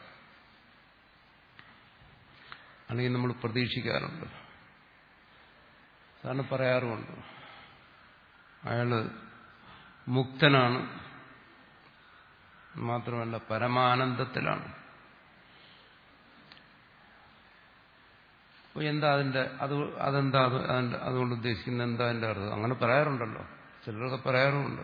അല്ലെങ്കിൽ നമ്മൾ പ്രതീക്ഷിക്കാറുണ്ട്, സാധാരണ പറയാറുമുണ്ട്, അയാള് മുക്തനാണ്, മാത്രമല്ല പരമാനന്ദത്തിലാണ്. അപ്പോൾ എന്താ അതിന്റെ അത് അതെന്താ അത് അതുകൊണ്ട് ഉദ്ദേശിക്കുന്നത് എന്താ അതിന്റെ അർത്ഥം? അങ്ങനെ പറയാറുണ്ടല്ലോ, ചിലരൊക്കെ പറയാറുമുണ്ട്.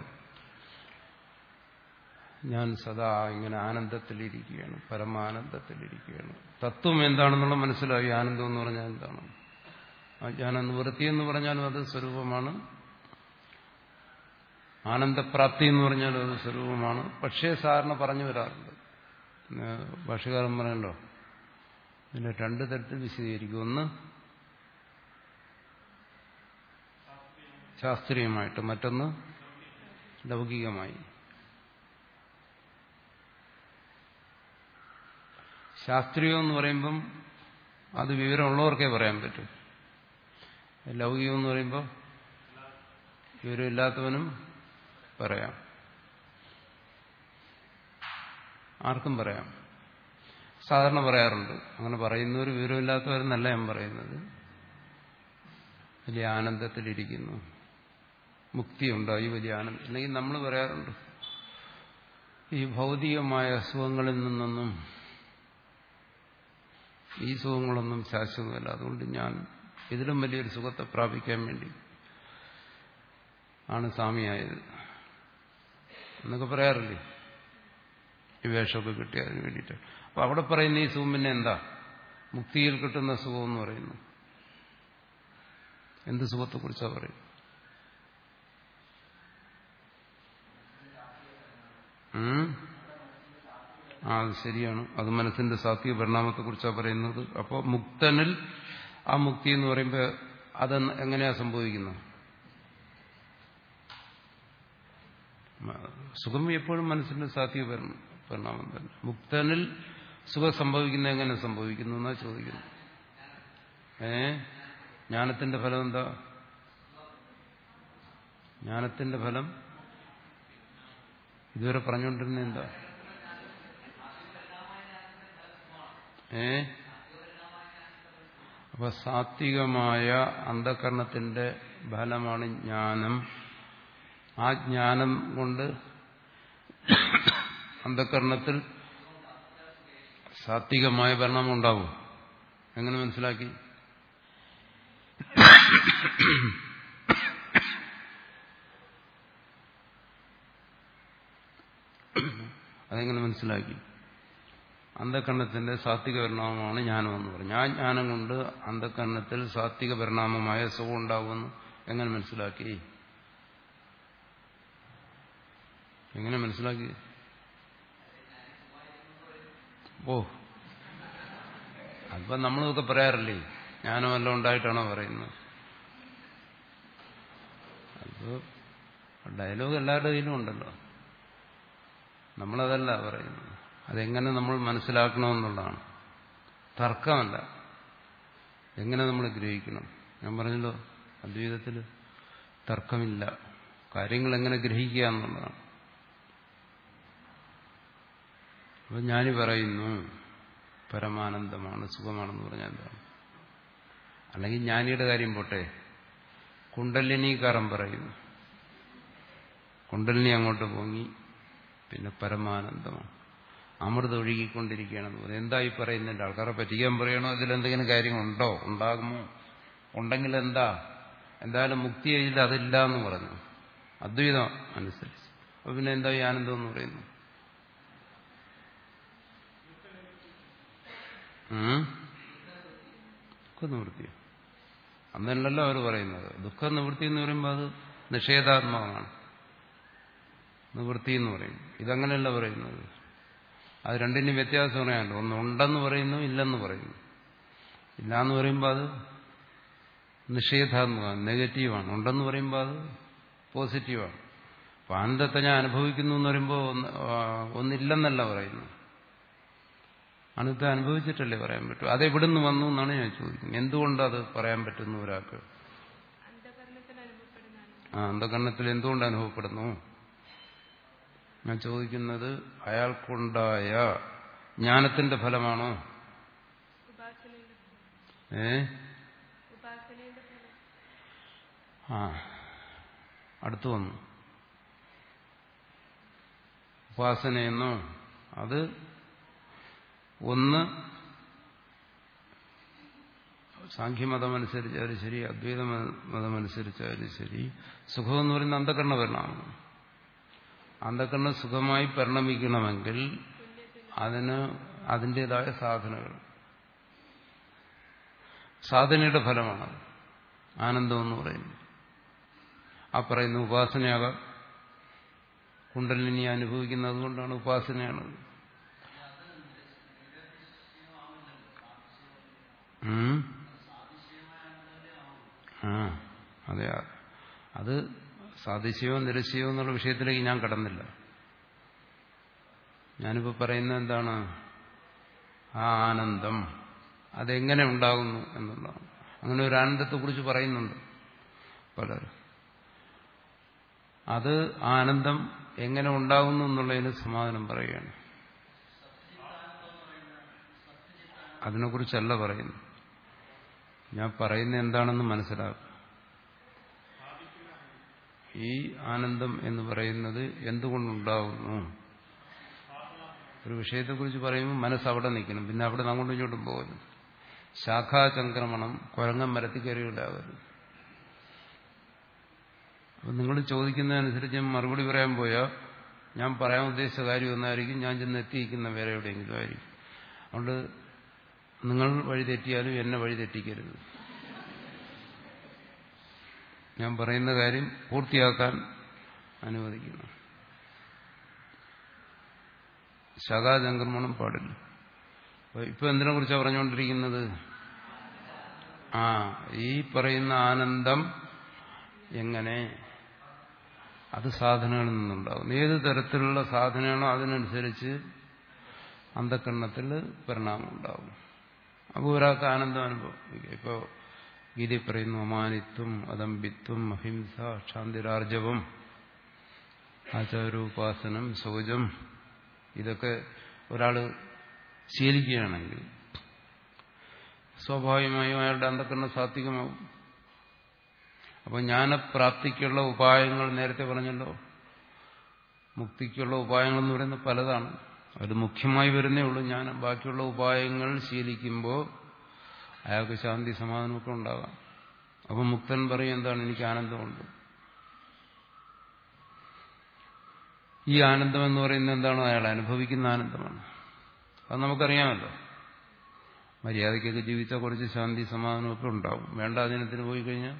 ഞാൻ സദാ ഇങ്ങനെ ആനന്ദത്തിലിരിക്കുകയാണ്, പരമാനന്ദത്തിലിരിക്കുകയാണ്. തത്വം എന്താണെന്നുള്ള മനസ്സിലായി. ആനന്ദം എന്ന് പറഞ്ഞാൽ എന്താണ്? അജ്ഞാന നിവൃത്തി എന്ന് പറഞ്ഞാലും അത് സ്വരൂപമാണ്, ആനന്ദപ്രാപ്തി എന്ന് പറഞ്ഞാലും അത് സ്വരൂപമാണ്. പക്ഷേ സാധാരണ പറഞ്ഞു വരാറുണ്ട്, ഭാഷകാരൻ പറയല്ലോ, ഇതിനെ രണ്ടു തരത്തിൽ വിശദീകരിക്കും. ഒന്ന് ശാസ്ത്രീയമായിട്ട്, മറ്റൊന്ന് ലൗകികമായി. ശാസ്ത്രീയം എന്ന് പറയുമ്പം അത് വിവരമുള്ളവർക്കേ പറയാൻ പറ്റും. ലൗകികം എന്ന് പറയുമ്പോൾ വിവരമില്ലാത്തവനും പറയാം, ആർക്കും പറയാം. സാധാരണ പറയാറുണ്ട്. അങ്ങനെ പറയുന്നവർ വിവരമില്ലാത്തവരെന്നല്ല ഞാൻ പറയുന്നത്. വലിയ ആനന്ദത്തിലിരിക്കുന്നു, മുക്തിയുണ്ടായി, വലിയ ആനന്ദം. അല്ലെങ്കിൽ നമ്മൾ പറയാറുണ്ട്, ഈ ഭൗതികമായ സുഖങ്ങളിൽ നിന്നൊന്നും ഈ സുഖങ്ങളൊന്നും ശാശ്വതമല്ല, അതുകൊണ്ട് ഞാൻ ഇതിലും വലിയൊരു സുഖത്തെ പ്രാപിക്കാൻ വേണ്ടി ആണ് സ്വാമിയായത് എന്നൊക്കെ പറയാറില്ലേ, ഈ വേഷമൊക്കെ കിട്ടിയതിന് വേണ്ടിയിട്ട്. അപ്പൊ അവിടെ പറയുന്ന ഈ സുഖം പിന്നെ എന്താ? മുക്തിയിൽ കിട്ടുന്ന സുഖം എന്ന് പറയുന്നു. എന്ത് സുഖത്തെക്കുറിച്ചാണ് പറയുന്നത്? ആ അത് ശരിയാണ്, അത് മനസ്സിന്റെ സാത്വിക പരിണാമത്തെക്കുറിച്ചാണ് പറയുന്നത്. അപ്പോൾ മുക്തനിൽ ആ മുക്തി എന്ന് പറയുമ്പോൾ അത് എങ്ങനെയാ സംഭവിക്കുന്നത്? സുഖം എപ്പോഴും മനസ്സിന്റെ സാത്വിക പരിണാമം തന്നെ. മുക്തനിൽ സുഖം സംഭവിക്കുന്നത് എങ്ങനെ സംഭവിക്കുന്നു എന്നാ ചോദിക്കുന്നു. ഏ ജ്ഞാനത്തിന്റെ ഫലം എന്താ? ജ്ഞാനത്തിന്റെ ഫലം ഇതുവരെ പറഞ്ഞുകൊണ്ടിരുന്ന എന്താ? ഏ അപ്പൊ സാത്വികമായ അന്ധകരണത്തിന്റെ ഫലമാണ് ജ്ഞാനം. ആ ജ്ഞാനം കൊണ്ട് അന്ധകരണത്തിൽ സാത്വികമായ പരിണാമം ഉണ്ടാവും. എങ്ങനെ മനസ്സിലാക്കി? അതെങ്ങനെ മനസ്സിലാക്കി? അന്ധകരണത്തിന്റെ സാത്വിക പരിണാമമാണ് ജ്ഞാനമെന്ന് പറഞ്ഞു. ആ ജ്ഞാനം കൊണ്ട് അന്ധകരണത്തിൽ സാത്വിക പരിണാമമായ സുഖം ഉണ്ടാകുമെന്ന് എങ്ങനെ മനസ്സിലാക്കി? എങ്ങനെ മനസ്സിലാക്കി? ഓ, അതിപ്പം നമ്മളൊക്കെ പറയാറില്ലേ, ജ്ഞാനമെല്ലാം ഉണ്ടായിട്ടാണോ പറയുന്നത്? അപ്പോൾ ഡയലോഗ് എല്ലാവരുടെ കയ്യിലും ഉണ്ടല്ലോ. നമ്മളതല്ല പറയുന്നത്. അതെങ്ങനെ നമ്മൾ മനസ്സിലാക്കണമെന്നുള്ളതാണ്. തർക്കമല്ല, എങ്ങനെ നമ്മൾ ഗ്രഹിക്കണം. ഞാൻ പറഞ്ഞല്ലോ, അദ്വൈതത്തിൽ തർക്കമില്ല, കാര്യങ്ങൾ എങ്ങനെ ഗ്രഹിക്കുക എന്നുള്ളതാണ്. അപ്പോൾ ഞാനീ പറയുന്നു പരമാനന്ദമാണ്, സുഖമാണെന്ന് പറഞ്ഞാൽ എന്താണ്? അല്ലെങ്കിൽ ജ്ഞാനിയുടെ കാര്യം പോട്ടെ, കുണ്ടലിനീകാരം പറയുന്നു, കുണ്ടലിനി അങ്ങോട്ട് പൊങ്ങി, പിന്നെ പരമാനന്ദമാണ്, അമൃതം ഒഴുകിക്കൊണ്ടിരിക്കുകയാണെന്ന് പറയും. എന്തായി പറയുന്നതിൻ്റെ ആൾക്കാരെ പറ്റിക്കാൻ പറയണോ? ഇതിലെന്തെങ്കിലും കാര്യങ്ങളുണ്ടോ? ഉണ്ടാകുമോ? ഉണ്ടെങ്കിൽ എന്താ? എന്തായാലും മുക്തിയില്ല, അതില്ല എന്ന് പറഞ്ഞു അദ്വൈതം അനുസരിച്ച്. അപ്പൊ പിന്നെ എന്താ ഈ ആനന്ദം എന്ന് പറയുന്നു? ദുഃഖ നിവൃത്തി അന്നല്ലല്ലോ അവർ പറയുന്നത്. ദുഃഖ നിവൃത്തി എന്ന് പറയുമ്പോൾ അത് നിഷേധാത്മകമാണ്. നിവൃത്തി എന്ന് പറയും. ഇതങ്ങനെയല്ല പറയുന്നത്. അത് രണ്ടിനും വ്യത്യാസം പറയാനുണ്ട്. ഒന്ന് ഉണ്ടെന്ന് പറയുന്നു, ഇല്ലെന്ന് പറയുന്നു. ഇല്ലാന്ന് പറയുമ്പോൾ അത് നിഷേധാത്മകമാണ്, നെഗറ്റീവാണ്. ഉണ്ടെന്ന് പറയുമ്പോൾ അത് പോസിറ്റീവാണ്. അപ്പം ആനന്ദത്തെ ഞാൻ അനുഭവിക്കുന്നു എന്ന് പറയുമ്പോൾ ഒന്ന് ഒന്നില്ലെന്നല്ല പറയുന്നു. ആനന്ദത്തെ അനുഭവിച്ചിട്ടല്ലേ പറയാൻ പറ്റൂ. അതെവിടുന്ന് വന്നു എന്നാണ് ഞാൻ ചോദിക്കുന്നത്. എന്തുകൊണ്ടത് പറയാൻ പറ്റുന്നു ഒരാൾക്ക്? ആ അന്ധകരണത്തിൽ എന്തുകൊണ്ട് അനുഭവപ്പെടുന്നു? ഞാൻ ചോദിക്കുന്നത് അയാൾക്കുണ്ടായ ജ്ഞാനത്തിന്റെ ഫലമാണോ? ഏ ആ അടുത്തു വന്നു. ഉപാസനയെന്നോ? അത് ഒന്ന് സാഖ്യമതമനുസരിച്ചാലും ശരി, അദ്വൈത മതമനുസരിച്ചാലും ശരി, സുഖമെന്ന് പറയുന്ന അന്ധകരണ പരിണാമം. അന്ധകരണം സുഖമായി പരിണമിക്കണമെങ്കിൽ അതിന് അതിൻ്റെതായ സാധനകൾ, സാധനയുടെ ഫലമാണ് ആനന്ദം എന്ന് പറയുന്നത്. ആ പറയുന്ന ഉപാസനയാകാം. കുണ്ടലിനി അനുഭവിക്കുന്നത് കൊണ്ടാണ് ഉപാസനയാണ്. ആ അതെ, അത് സാദൃശ്യമോ നിരശ്യമോ എന്നുള്ള വിഷയത്തിലേക്ക് ഞാൻ കടന്നില്ല. ഞാനിപ്പോൾ പറയുന്നത് എന്താണ്? ആ ആനന്ദം അതെങ്ങനെ ഉണ്ടാകുന്നു എന്നുള്ളതാണ്. അങ്ങനെ ഒരു ആനന്ദത്തെക്കുറിച്ച് പറയുന്നുണ്ട് പലരും. അത് ആനന്ദം എങ്ങനെ ഉണ്ടാകുന്നു എന്നുള്ളതിന് സമാധാനം പറയുകയാണ്. അതിനെക്കുറിച്ചല്ല പറയുന്നു. ഞാൻ പറയുന്നത് എന്താണെന്ന് മനസ്സിലാക്കുക. ഈ ആനന്ദം എന്ന് പറയുന്നത് എന്തുകൊണ്ടുണ്ടാകുന്നു? ഒരു വിഷയത്തെക്കുറിച്ച് പറയുമ്പോൾ മനസ്സ് അവിടെ നിൽക്കണം. പിന്നെ അവിടെ അങ്ങോട്ടും ഇങ്ങോട്ടും പോകരുത്. ശാഖാചംക്രമണം, കുരങ്ങൻ മരത്തിൽ കയറിയിടാവരുത്. അപ്പം നിങ്ങൾ ചോദിക്കുന്നതനുസരിച്ച് ഞാൻ മറുപടി പറയാൻ പോയാൽ ഞാൻ പറയാൻ ഉദ്ദേശിച്ച കാര്യം ഒന്നായിരിക്കും, ഞാൻ ചെന്ന് എത്തിയിരിക്കുന്ന വേറെ എവിടെയെങ്കിലും ആയിരിക്കും. അതുകൊണ്ട് നിങ്ങൾ വഴി തെറ്റിയാലും എന്നെ വഴി തെറ്റിക്കരുത്. ഞാൻ പറയുന്ന കാര്യം പൂർത്തിയാക്കാൻ അനുവദിക്കണം. ശാഖാചംക്രമണം പാടില്ല. ഇപ്പൊ എന്തിനെ കുറിച്ചാണ് പറഞ്ഞുകൊണ്ടിരിക്കുന്നത്? ആ ഈ പറയുന്ന ആനന്ദം എങ്ങനെ, അത് സാധനങ്ങളിൽ നിന്നുണ്ടാകും. ഏത് തരത്തിലുള്ള സാധനയാണോ അതിനനുസരിച്ച് അന്ധകരണത്തിൽ പരിണാമം ഉണ്ടാകും. അപ്പോൾ ഒരാൾക്ക് ആനന്ദം അനുഭവം. ഇപ്പോൾ ഗീതയിൽ പറയുന്നു അമാനിത്വം, അദംബിത്വം, അഹിംസ, ക്ഷാന്തിരാർജവം, ആചാരോപാസനം, ശൗചം, ഇതൊക്കെ ഒരാൾ ശീലിക്കുകയാണെങ്കിൽ സ്വാഭാവികമായും അയാളുടെ അന്ധകരണം സാത്വികമാവും. അപ്പോൾ ജ്ഞാനപ്രാപ്തിക്കുള്ള ഉപായങ്ങൾ നേരത്തെ പറഞ്ഞല്ലോ. മുക്തിക്കുള്ള ഉപായങ്ങളെന്ന് പറയുന്നത് പലതാണ്. അത് മുഖ്യമായി വരുന്നേ ഉള്ളൂ ജ്ഞാനം. ബാക്കിയുള്ള ഉപായങ്ങൾ ശീലിക്കുമ്പോൾ അയാൾക്ക് ശാന്തി സമാധാനമൊക്കെ ഉണ്ടാകാം. അപ്പം മുക്തൻ പറയും എന്താണ്, എനിക്ക് ആനന്ദമുണ്ട്. ഈ ആനന്ദം എന്ന് പറയുന്നത് എന്താണോ അയാൾ അനുഭവിക്കുന്ന ആനന്ദമാണ്. അത് നമുക്കറിയാമല്ലോ. മര്യാദയ്ക്കൊക്കെ ജീവിച്ചാൽ കുറച്ച് ശാന്തി സമാധാനമൊക്കെ ഉണ്ടാവും. വേണ്ട അതിനത്തിന് പോയി കഴിഞ്ഞാൽ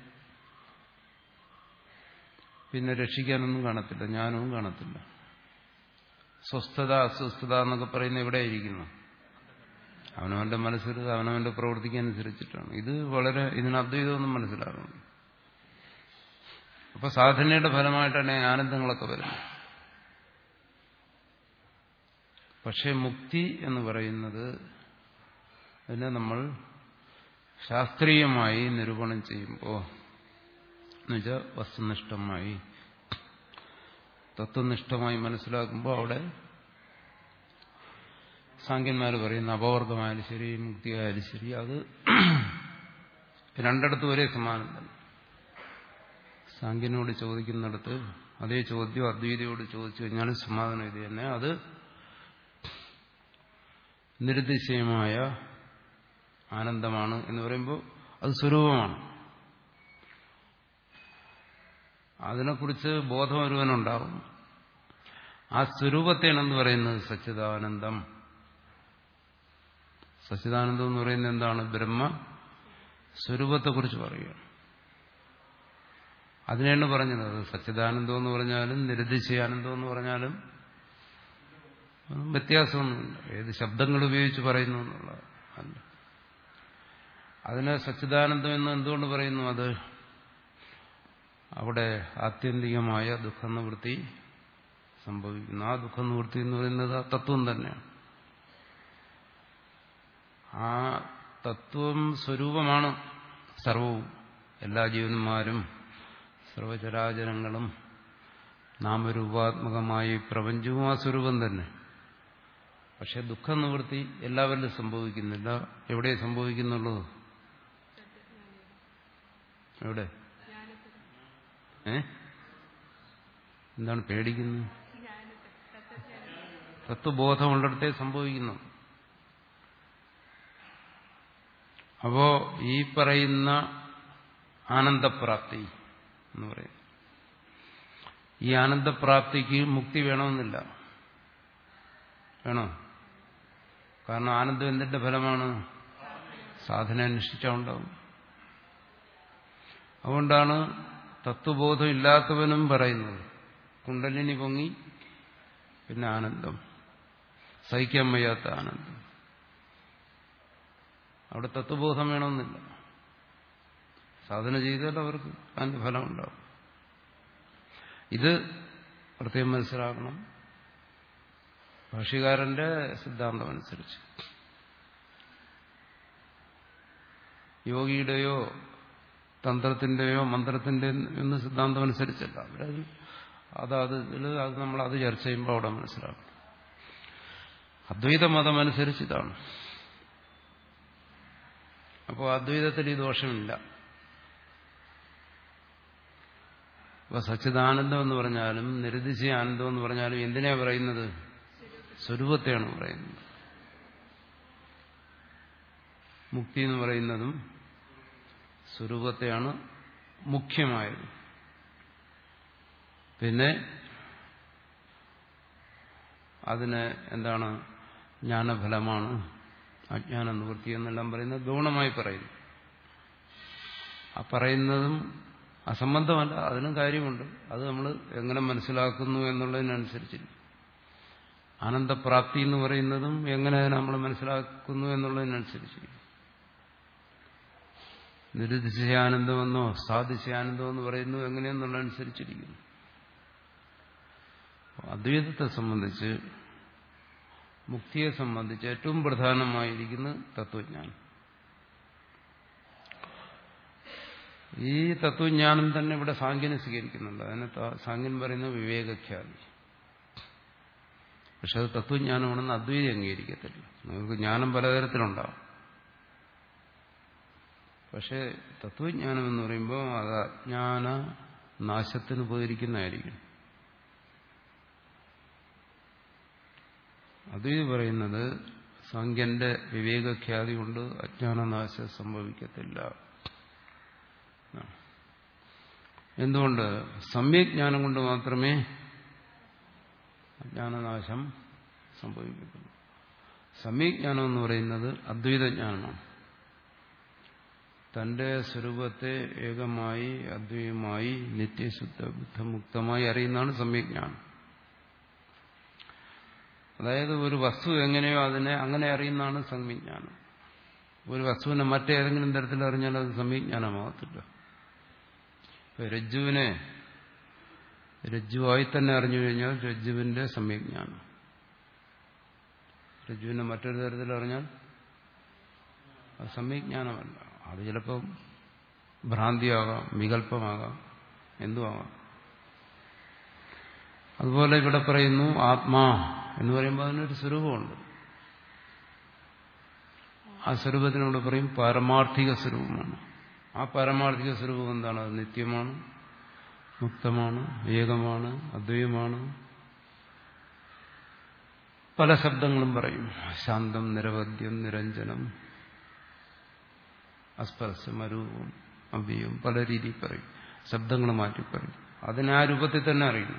പിന്നെ രക്ഷിക്കാനൊന്നും കാണത്തില്ല, ജ്ഞാനവും കാണത്തില്ല. സ്വസ്ഥത അസ്വസ്ഥത എന്നൊക്കെ പറയുന്നത് എവിടെയായിരിക്കുന്നു? അവനവന്റെ മനസ്സിൽ അവനവന്റെ പ്രവൃത്തിക്കനുസരിച്ചിട്ടാണ്. ഇത് വളരെ ഇതിന് അദ്വൈതമൊന്നും മനസ്സിലാകുന്നു. അപ്പൊ സാധനയുടെ ഫലമായിട്ടാണ് ആനന്ദങ്ങളൊക്കെ വരുന്നത്. പക്ഷെ മുക്തി എന്ന് പറയുന്നത് അതിനെ നമ്മൾ ശാസ്ത്രീയമായി നിരൂപണം ചെയ്യുമ്പോൾ, എന്നുവെച്ചാൽ വസ്തുനിഷ്ഠമായി തത്വനിഷ്ഠമായി മനസ്സിലാക്കുമ്പോൾ അവിടെ സാഖ്യന്മാർ പറയുന്ന അപവർഗമായാലും ശരി മുക്തിയായാലും ശരി അത് രണ്ടിടത്തും ഒരേ സമാനം തന്നെ. സാഖ്യനോട് ചോദിക്കുന്നിടത്ത് അതേ ചോദ്യം അദ്വൈതയോട് ചോദിച്ചു കഴിഞ്ഞാൽ സമാധാനം ഇത് തന്നെ. അത് നിരുദ്ദേശീയമായ ആനന്ദമാണ് എന്ന് പറയുമ്പോൾ അത് സ്വരൂപമാണ്. അതിനെക്കുറിച്ച് ബോധം ഒരുവനുണ്ടാവും. ആ സ്വരൂപത്തെയാണെന്ന് പറയുന്നത് സച്ചിദാനന്ദം. സച്ചിദാനന്ദം എന്ന് പറയുന്നത് എന്താണ്? ബ്രഹ്മ സ്വരൂപത്തെക്കുറിച്ച് പറയുകയാണ്. അതിനെയാണ് പറഞ്ഞത്. സച്ചിദാനന്ദം എന്ന് പറഞ്ഞാലും നിരുദ്ദേശീയാനന്ദം എന്ന് പറഞ്ഞാലും വ്യത്യാസമൊന്നുമില്ല. ഏത് ശബ്ദങ്ങൾ ഉപയോഗിച്ച് പറയുന്നു എന്നുള്ളത് അല്ല. അതിനെ സച്ചിദാനന്ദം എന്ന് എന്തുകൊണ്ട് പറയുന്നു? അത് അവിടെ ആത്യന്തികമായ ദുഃഖനിവൃത്തി സംഭവിക്കുന്നു. ആ ദുഃഖനിവൃത്തി എന്ന് പറയുന്നത് ആ തത്വം തന്നെയാണ്. ആ തത്വം സ്വരൂപമാണ് സർവവും. എല്ലാ ജീവന്മാരും സർവചരാചരങ്ങളും നാമരൂപാത്മകമായി പ്രപഞ്ചവും ആ സ്വരൂപം തന്നെ. പക്ഷെ ദുഃഖനിവൃത്തി എല്ലാവരിലും സംഭവിക്കുന്നില്ല. എവിടെ സംഭവിക്കുന്നുള്ളൂ? എവിടെ? ഏ എന്താണ് പേടിക്കുന്നത്? തത്വബോധമുള്ളിടത്തേ സംഭവിക്കുന്നു. അപ്പോ ഈ പറയുന്ന ആനന്ദപ്രാപ്തി എന്ന് പറയും. ഈ ആനന്ദപ്രാപ്തിക്ക് മുക്തി വേണമെന്നില്ല. വേണോ? കാരണം ആനന്ദം എന്തിന്റെ ഫലമാണ്? സാധന അനുഷ്ഠിച്ചാൽ ഉണ്ടാവും. അതുകൊണ്ടാണ് തത്വബോധം ഇല്ലാത്തവനും പറയുന്നത് കുണ്ടലിനി പൊങ്ങി പിന്നെ ആനന്ദം, സഹിക്കാൻ വയ്യാത്ത ആനന്ദം. അവിടെ തത്വബോധം വേണമെന്നില്ല. സാധന ചെയ്താൽ അവർക്ക് അതിന്റെ ഫലം ഉണ്ടാവും. ഇത് പ്രത്യേകം മനസ്സിലാക്കണം. ഭാഷ്യകാരന്റെ സിദ്ധാന്തം അനുസരിച്ച് യോഗിയുടെയോ തന്ത്രത്തിന്റെയോ മന്ത്രത്തിന്റെ എന്ന സിദ്ധാന്തം അനുസരിച്ചല്ല. അവരത് അതാത് അത് നമ്മൾ അത് ചർച്ച ചെയ്യുമ്പോൾ അവിടെ മനസ്സിലാക്കണം. അദ്വൈത മതം അനുസരിച്ച് ഇതാണ്. അപ്പോൾ അദ്വൈതത്തിൽ ഈ ദോഷമില്ല. അപ്പൊ സച്ചിദാനന്ദം എന്ന് പറഞ്ഞാലും നിരുദ്ദേശീയ ആനന്ദം എന്ന് പറഞ്ഞാലും എന്തിനാ പറയുന്നത്? സ്വരൂപത്തെയാണ് പറയുന്നത്. മുക്തി എന്ന് പറയുന്നതും സ്വരൂപത്തെയാണ് മുഖ്യമായത്. പിന്നെ അതിന് എന്താണ്? ജ്ഞാനഫലമാണ്, അജ്ഞാന നിവൃത്തി എന്നെല്ലാം പറയുന്നത് ഗൗണമായി പറയുന്നു. ആ പറയുന്നതും അസംബന്ധമല്ല, അതിനും കാര്യമുണ്ട്. അത് നമ്മൾ എങ്ങനെ മനസ്സിലാക്കുന്നു എന്നുള്ളതിനനുസരിച്ചില്ല. ആനന്ദപ്രാപ്തി എന്ന് പറയുന്നതും എങ്ങനെ നമ്മൾ മനസ്സിലാക്കുന്നു എന്നുള്ളതിനനുസരിച്ചില്ല. നിരുദ്ദേശാനന്ദമെന്നോ സാധിശാനന്ദമെന്ന് പറയുന്നു എങ്ങനെയെന്നുള്ളതനുസരിച്ചിരിക്കുന്നു. അദ്വൈതത്തെ സംബന്ധിച്ച്, മുക്തിയെ സംബന്ധിച്ച് ഏറ്റവും പ്രധാനമായിരിക്കുന്ന തത്വജ്ഞാനം. ഈ തത്വജ്ഞാനം തന്നെ ഇവിടെ സാഖ്യനെ സ്വീകരിക്കുന്നുണ്ട്. അതിന് സാഖ്യൻ പറയുന്ന വിവേകഖ്യാതി. പക്ഷെ അത് തത്വജ്ഞാനമാണെന്ന് അദ്വൈതം അംഗീകരിക്കത്തില്ല. നിങ്ങൾക്ക് ജ്ഞാനം പലതരത്തിലുണ്ടാവും. പക്ഷെ തത്വജ്ഞാനം എന്ന് പറയുമ്പോൾ അത് അജ്ഞാന നാശത്തിന് ഉപകരിക്കുന്നതായിരിക്കും. അദ്വൈതം പറയുന്നത് സാഖ്യന്റെ വിവേകഖ്യാതി കൊണ്ട് അജ്ഞാനനാശം സംഭവിക്കത്തില്ല. എന്തുകൊണ്ട്? സമ്യജ്ഞാനം കൊണ്ട് മാത്രമേ ജ്ഞാനനാശം സംഭവിക്കുന്നു. സമ്യജ്ഞാനം എന്ന് പറയുന്നത് അദ്വൈതജ്ഞാനമാണ്. തന്റെ സ്വരൂപത്തെ ഏകമായി അദ്വൈതമായി നിത്യശുദ്ധ ബുദ്ധമുക്തമായി അറിയുന്നതാണ് സമ്യജ്ഞാനം. അതായത് ഒരു വസ്തു എങ്ങനെയോ അതിനെ അങ്ങനെ അറിയുന്നതാണ് സമ്യജ്ഞാനം. ഒരു വസ്തുവിനെ മറ്റേതെങ്കിലും തരത്തിൽ അറിഞ്ഞാൽ അത് സമ്യജ്ഞാനമാകത്തില്ല. രജ്ജുവിനെ രജ്ജുവായി തന്നെ അറിഞ്ഞു കഴിഞ്ഞാൽ രജ്ജുവിന്റെ സമ്യജ്ഞാനം. രജ്ജുവിനെ മറ്റൊരു തരത്തിൽ അറിഞ്ഞാൽ അത് സമ്യജ്ഞാനമല്ല. അത് ചിലപ്പോൾ ഭ്രാന്തിയാകാം, വികല്പമാകാം, എന്തുമാകാം. അതുപോലെ ഇവിടെ പറയുന്നു ആത്മാ എന്ന് പറയുമ്പോൾ അതിനൊരു സ്വരൂപമുണ്ട്. ആ സ്വരൂപത്തിനോട് പറയും പാരമാർത്ഥിക സ്വരൂപമാണ്. ആ പാരമാർത്ഥിക സ്വരൂപം എന്താണ്? അത് നിത്യമാണ്, മുക്തമാണ്, ഏകമാണ്, അദ്വൈതമാണ്. പല ശബ്ദങ്ങളും പറയും. ശാന്തം, നിരവധ്യം, നിരഞ്ജനം, അസ്പർശം, അരൂപം, അവ്യയം, പല രീതിയിൽ പറയും. ശബ്ദങ്ങൾ മാറ്റി പറയും. അതിനെ ആ രൂപത്തിൽ തന്നെ അറിയുന്നു.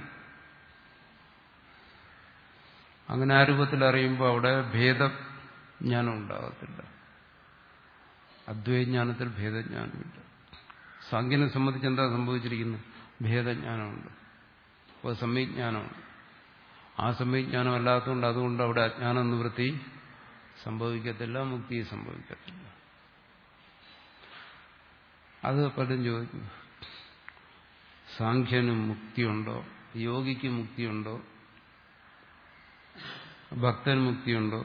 അങ്ങനെ ആ രൂപത്തിൽ അറിയുമ്പോൾ അവിടെ ഭേദജ്ഞാനം ഉണ്ടാകത്തില്ല. അദ്വൈതജ്ഞാനത്തിൽ ഭേദജ്ഞാനമില്ല. സാഖ്യനെ സംബന്ധിച്ച് എന്താ സംഭവിച്ചിരിക്കുന്നു? ഭേദജ്ഞാനമുണ്ട്. അപ്പോൾ സമ്യജ്ഞാനമുണ്ട്. ആ സമ്യജ്ഞാനം അല്ലാത്തതുകൊണ്ട് അതുകൊണ്ട് അവിടെ അജ്ഞാന നിവൃത്തി സംഭവിക്കത്തില്ല, മുക്തി സംഭവിക്കത്തില്ല. അത് പലരും ചോദിക്കും, സാഖ്യന് മുക്തിയുണ്ടോ? യോഗിക്ക് മുക്തിയുണ്ടോ? ഭക്തന് മുക്തിയുണ്ടോ?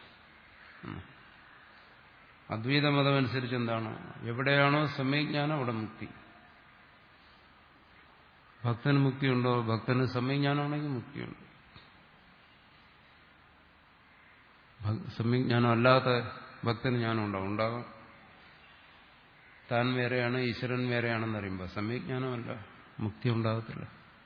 അദ്വൈത മതമനുസരിച്ച് എന്താണ്? എവിടെയാണോ സമ്യജ്ഞാനം അവിടെ മുക്തി. ഭക്തന് മുക്തിയുണ്ടോ? ഭക്തന് സമ്യജ്ഞാനമാണെങ്കിൽ മുക്തിയുണ്ട്. സമ്യജ്ഞാനം അല്ലാത്ത ഭക്തന് ജ്ഞാനം ഉണ്ടാവും, ഉണ്ടാകാം. താൻ വേറെയാണ്, ഈശ്വരൻ വേറെയാണെന്ന് അറിയുമ്പോൾ സമ്യജ്ഞാനമല്ല, മുക്തി ഉണ്ടാകത്തില്ല.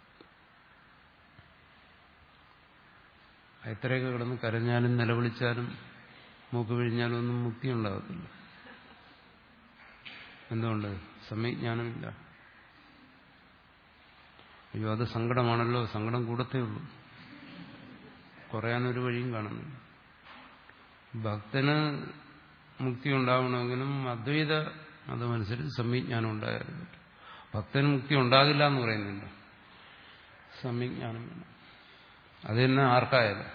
എത്രയൊക്കെ കിടന്ന് കരഞ്ഞാലും നിലവിളിച്ചാലും മൂക്ക് പിഴിഞ്ഞാലും ഒന്നും മുക്തി ഉണ്ടാകത്തില്ല. എന്തുകൊണ്ട്? സമ്യജ്ഞാനമില്ല. അയ്യോ അത് സങ്കടമാണല്ലോ, സങ്കടം കൂടത്തേ ഉള്ളൂ, കുറയാനൊരു വഴിയും കാണുന്നില്ല. ഭക്തന് മുക്തി ഉണ്ടാവണമെങ്കിലും അദ്വൈത അതനുസരിച്ച് സമ്യജ്ഞാനം ഉണ്ടായിരുന്നു. ഭക്തന് മുക്തി ഉണ്ടാകില്ല എന്ന് പറയുന്നില്ല, സമ്യജ്ഞാനം വേണം. അത് തന്നെ ആർക്കായാലും.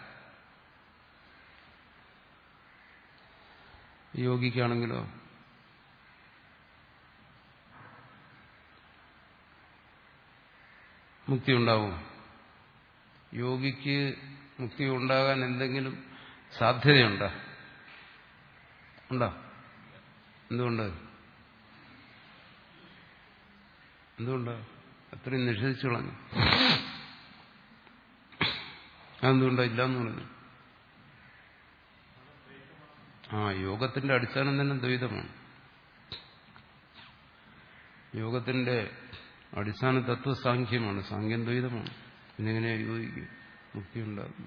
യോഗിക്കാണെങ്കിലോ മുക്തി ഉണ്ടാവും. യോഗിക്ക് മുക്തി ഉണ്ടാകാൻ എന്തെങ്കിലും സാധ്യതയുണ്ടോ? ഉണ്ടോ? എന്തുകൊണ്ട്? എന്തുകൊണ്ട് അത്രയും നിഷേധിച്ചു കളഞ്ഞു? അതെന്തുകൊണ്ടോ ഇല്ലാന്ന് പറഞ്ഞു. ആ യോഗത്തിന്റെ അടിസ്ഥാനം തന്നെ ദ്വൈതമാണ്. യോഗത്തിന്റെ അടിസ്ഥാന തത്വ സാഖ്യമാണ്. സാഖ്യം ദ്വൈതമാണ്. പിന്നെ എങ്ങനെയാ യോഗിക്കും മുക്തി ഉണ്ടാകുന്നു?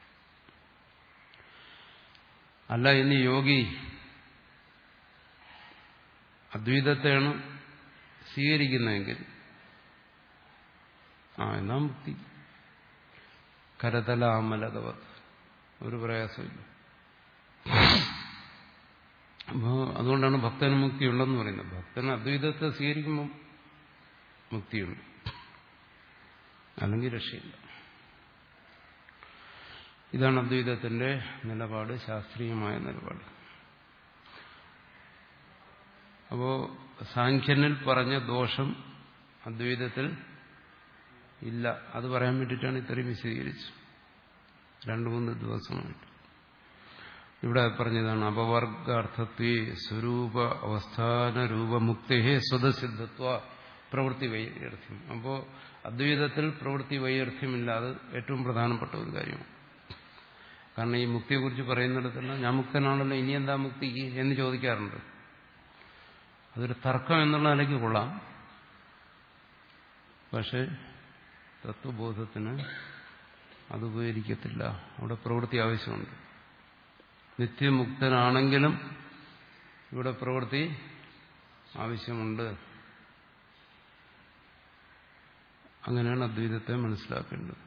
അല്ല, ഇനി യോഗി അദ്വൈതത്തെയാണ് സ്വീകരിക്കുന്നതെങ്കിൽ ആ എന്നാ മുക്തി. കരതല അമലതവ ഒരു പ്രയാസമില്ല. അപ്പോൾ അതുകൊണ്ടാണ് ഭക്തന് മുക്തി ഉണ്ടെന്ന് പറയുന്നത്. ഭക്തന് അദ്വൈതത്തെ സ്വീകരിക്കുമ്പം മുക്തിയുണ്ട്, അല്ലെങ്കിൽ രക്ഷയില്ല. ഇതാണ് അദ്വൈതത്തിന്റെ നിലപാട്, ശാസ്ത്രീയമായ നിലപാട്. അപ്പോ സാഖ്യനിൽ പറഞ്ഞ ദോഷം അദ്വൈതത്തിൽ ഇല്ല. അത് പറയാൻ വേണ്ടിയിട്ടാണ് ഇത്രയും വിശദീകരിച്ചു രണ്ടു മൂന്ന് ദിവസമായിട്ട്. ഇവിടെ പറഞ്ഞതാണ് അപവർഗാർത്ഥത്വേ സ്വരൂപ അവസ്ഥാന രൂപമുക്തേ സ്വതസിദ്ധത്വ പ്രവൃത്തി വൈയർത്ഥ്യം. അപ്പോൾ അദ്വൈതത്തിൽ പ്രവൃത്തി വൈയർത്ഥ്യമില്ലാതെ ഏറ്റവും പ്രധാനപ്പെട്ട ഒരു കാര്യമാണ്. കാരണം ഈ മുക്തിയെക്കുറിച്ച് പറയുന്നിടത്തെല്ലാം ഞാൻ മുക്തനാണല്ലോ, ഇനി എന്താ മുക്തിക്ക് എന്ന് ചോദിക്കാറുണ്ട്. അതൊരു തർക്കം എന്നുള്ള നിലയ്ക്ക് കൊള്ളാം. പക്ഷെ തത്വബോധത്തിന് അത് ഉപകരിക്കത്തില്ല. അവിടെ പ്രവൃത്തി ആവശ്യമുണ്ട്. നിത്യമുക്തനാണെങ്കിലും ഇവിടെ പ്രവൃത്തി ആവശ്യമുണ്ട്. അങ്ങനെയാണ് അദ്വൈതത്തെ മനസ്സിലാക്കേണ്ടത്.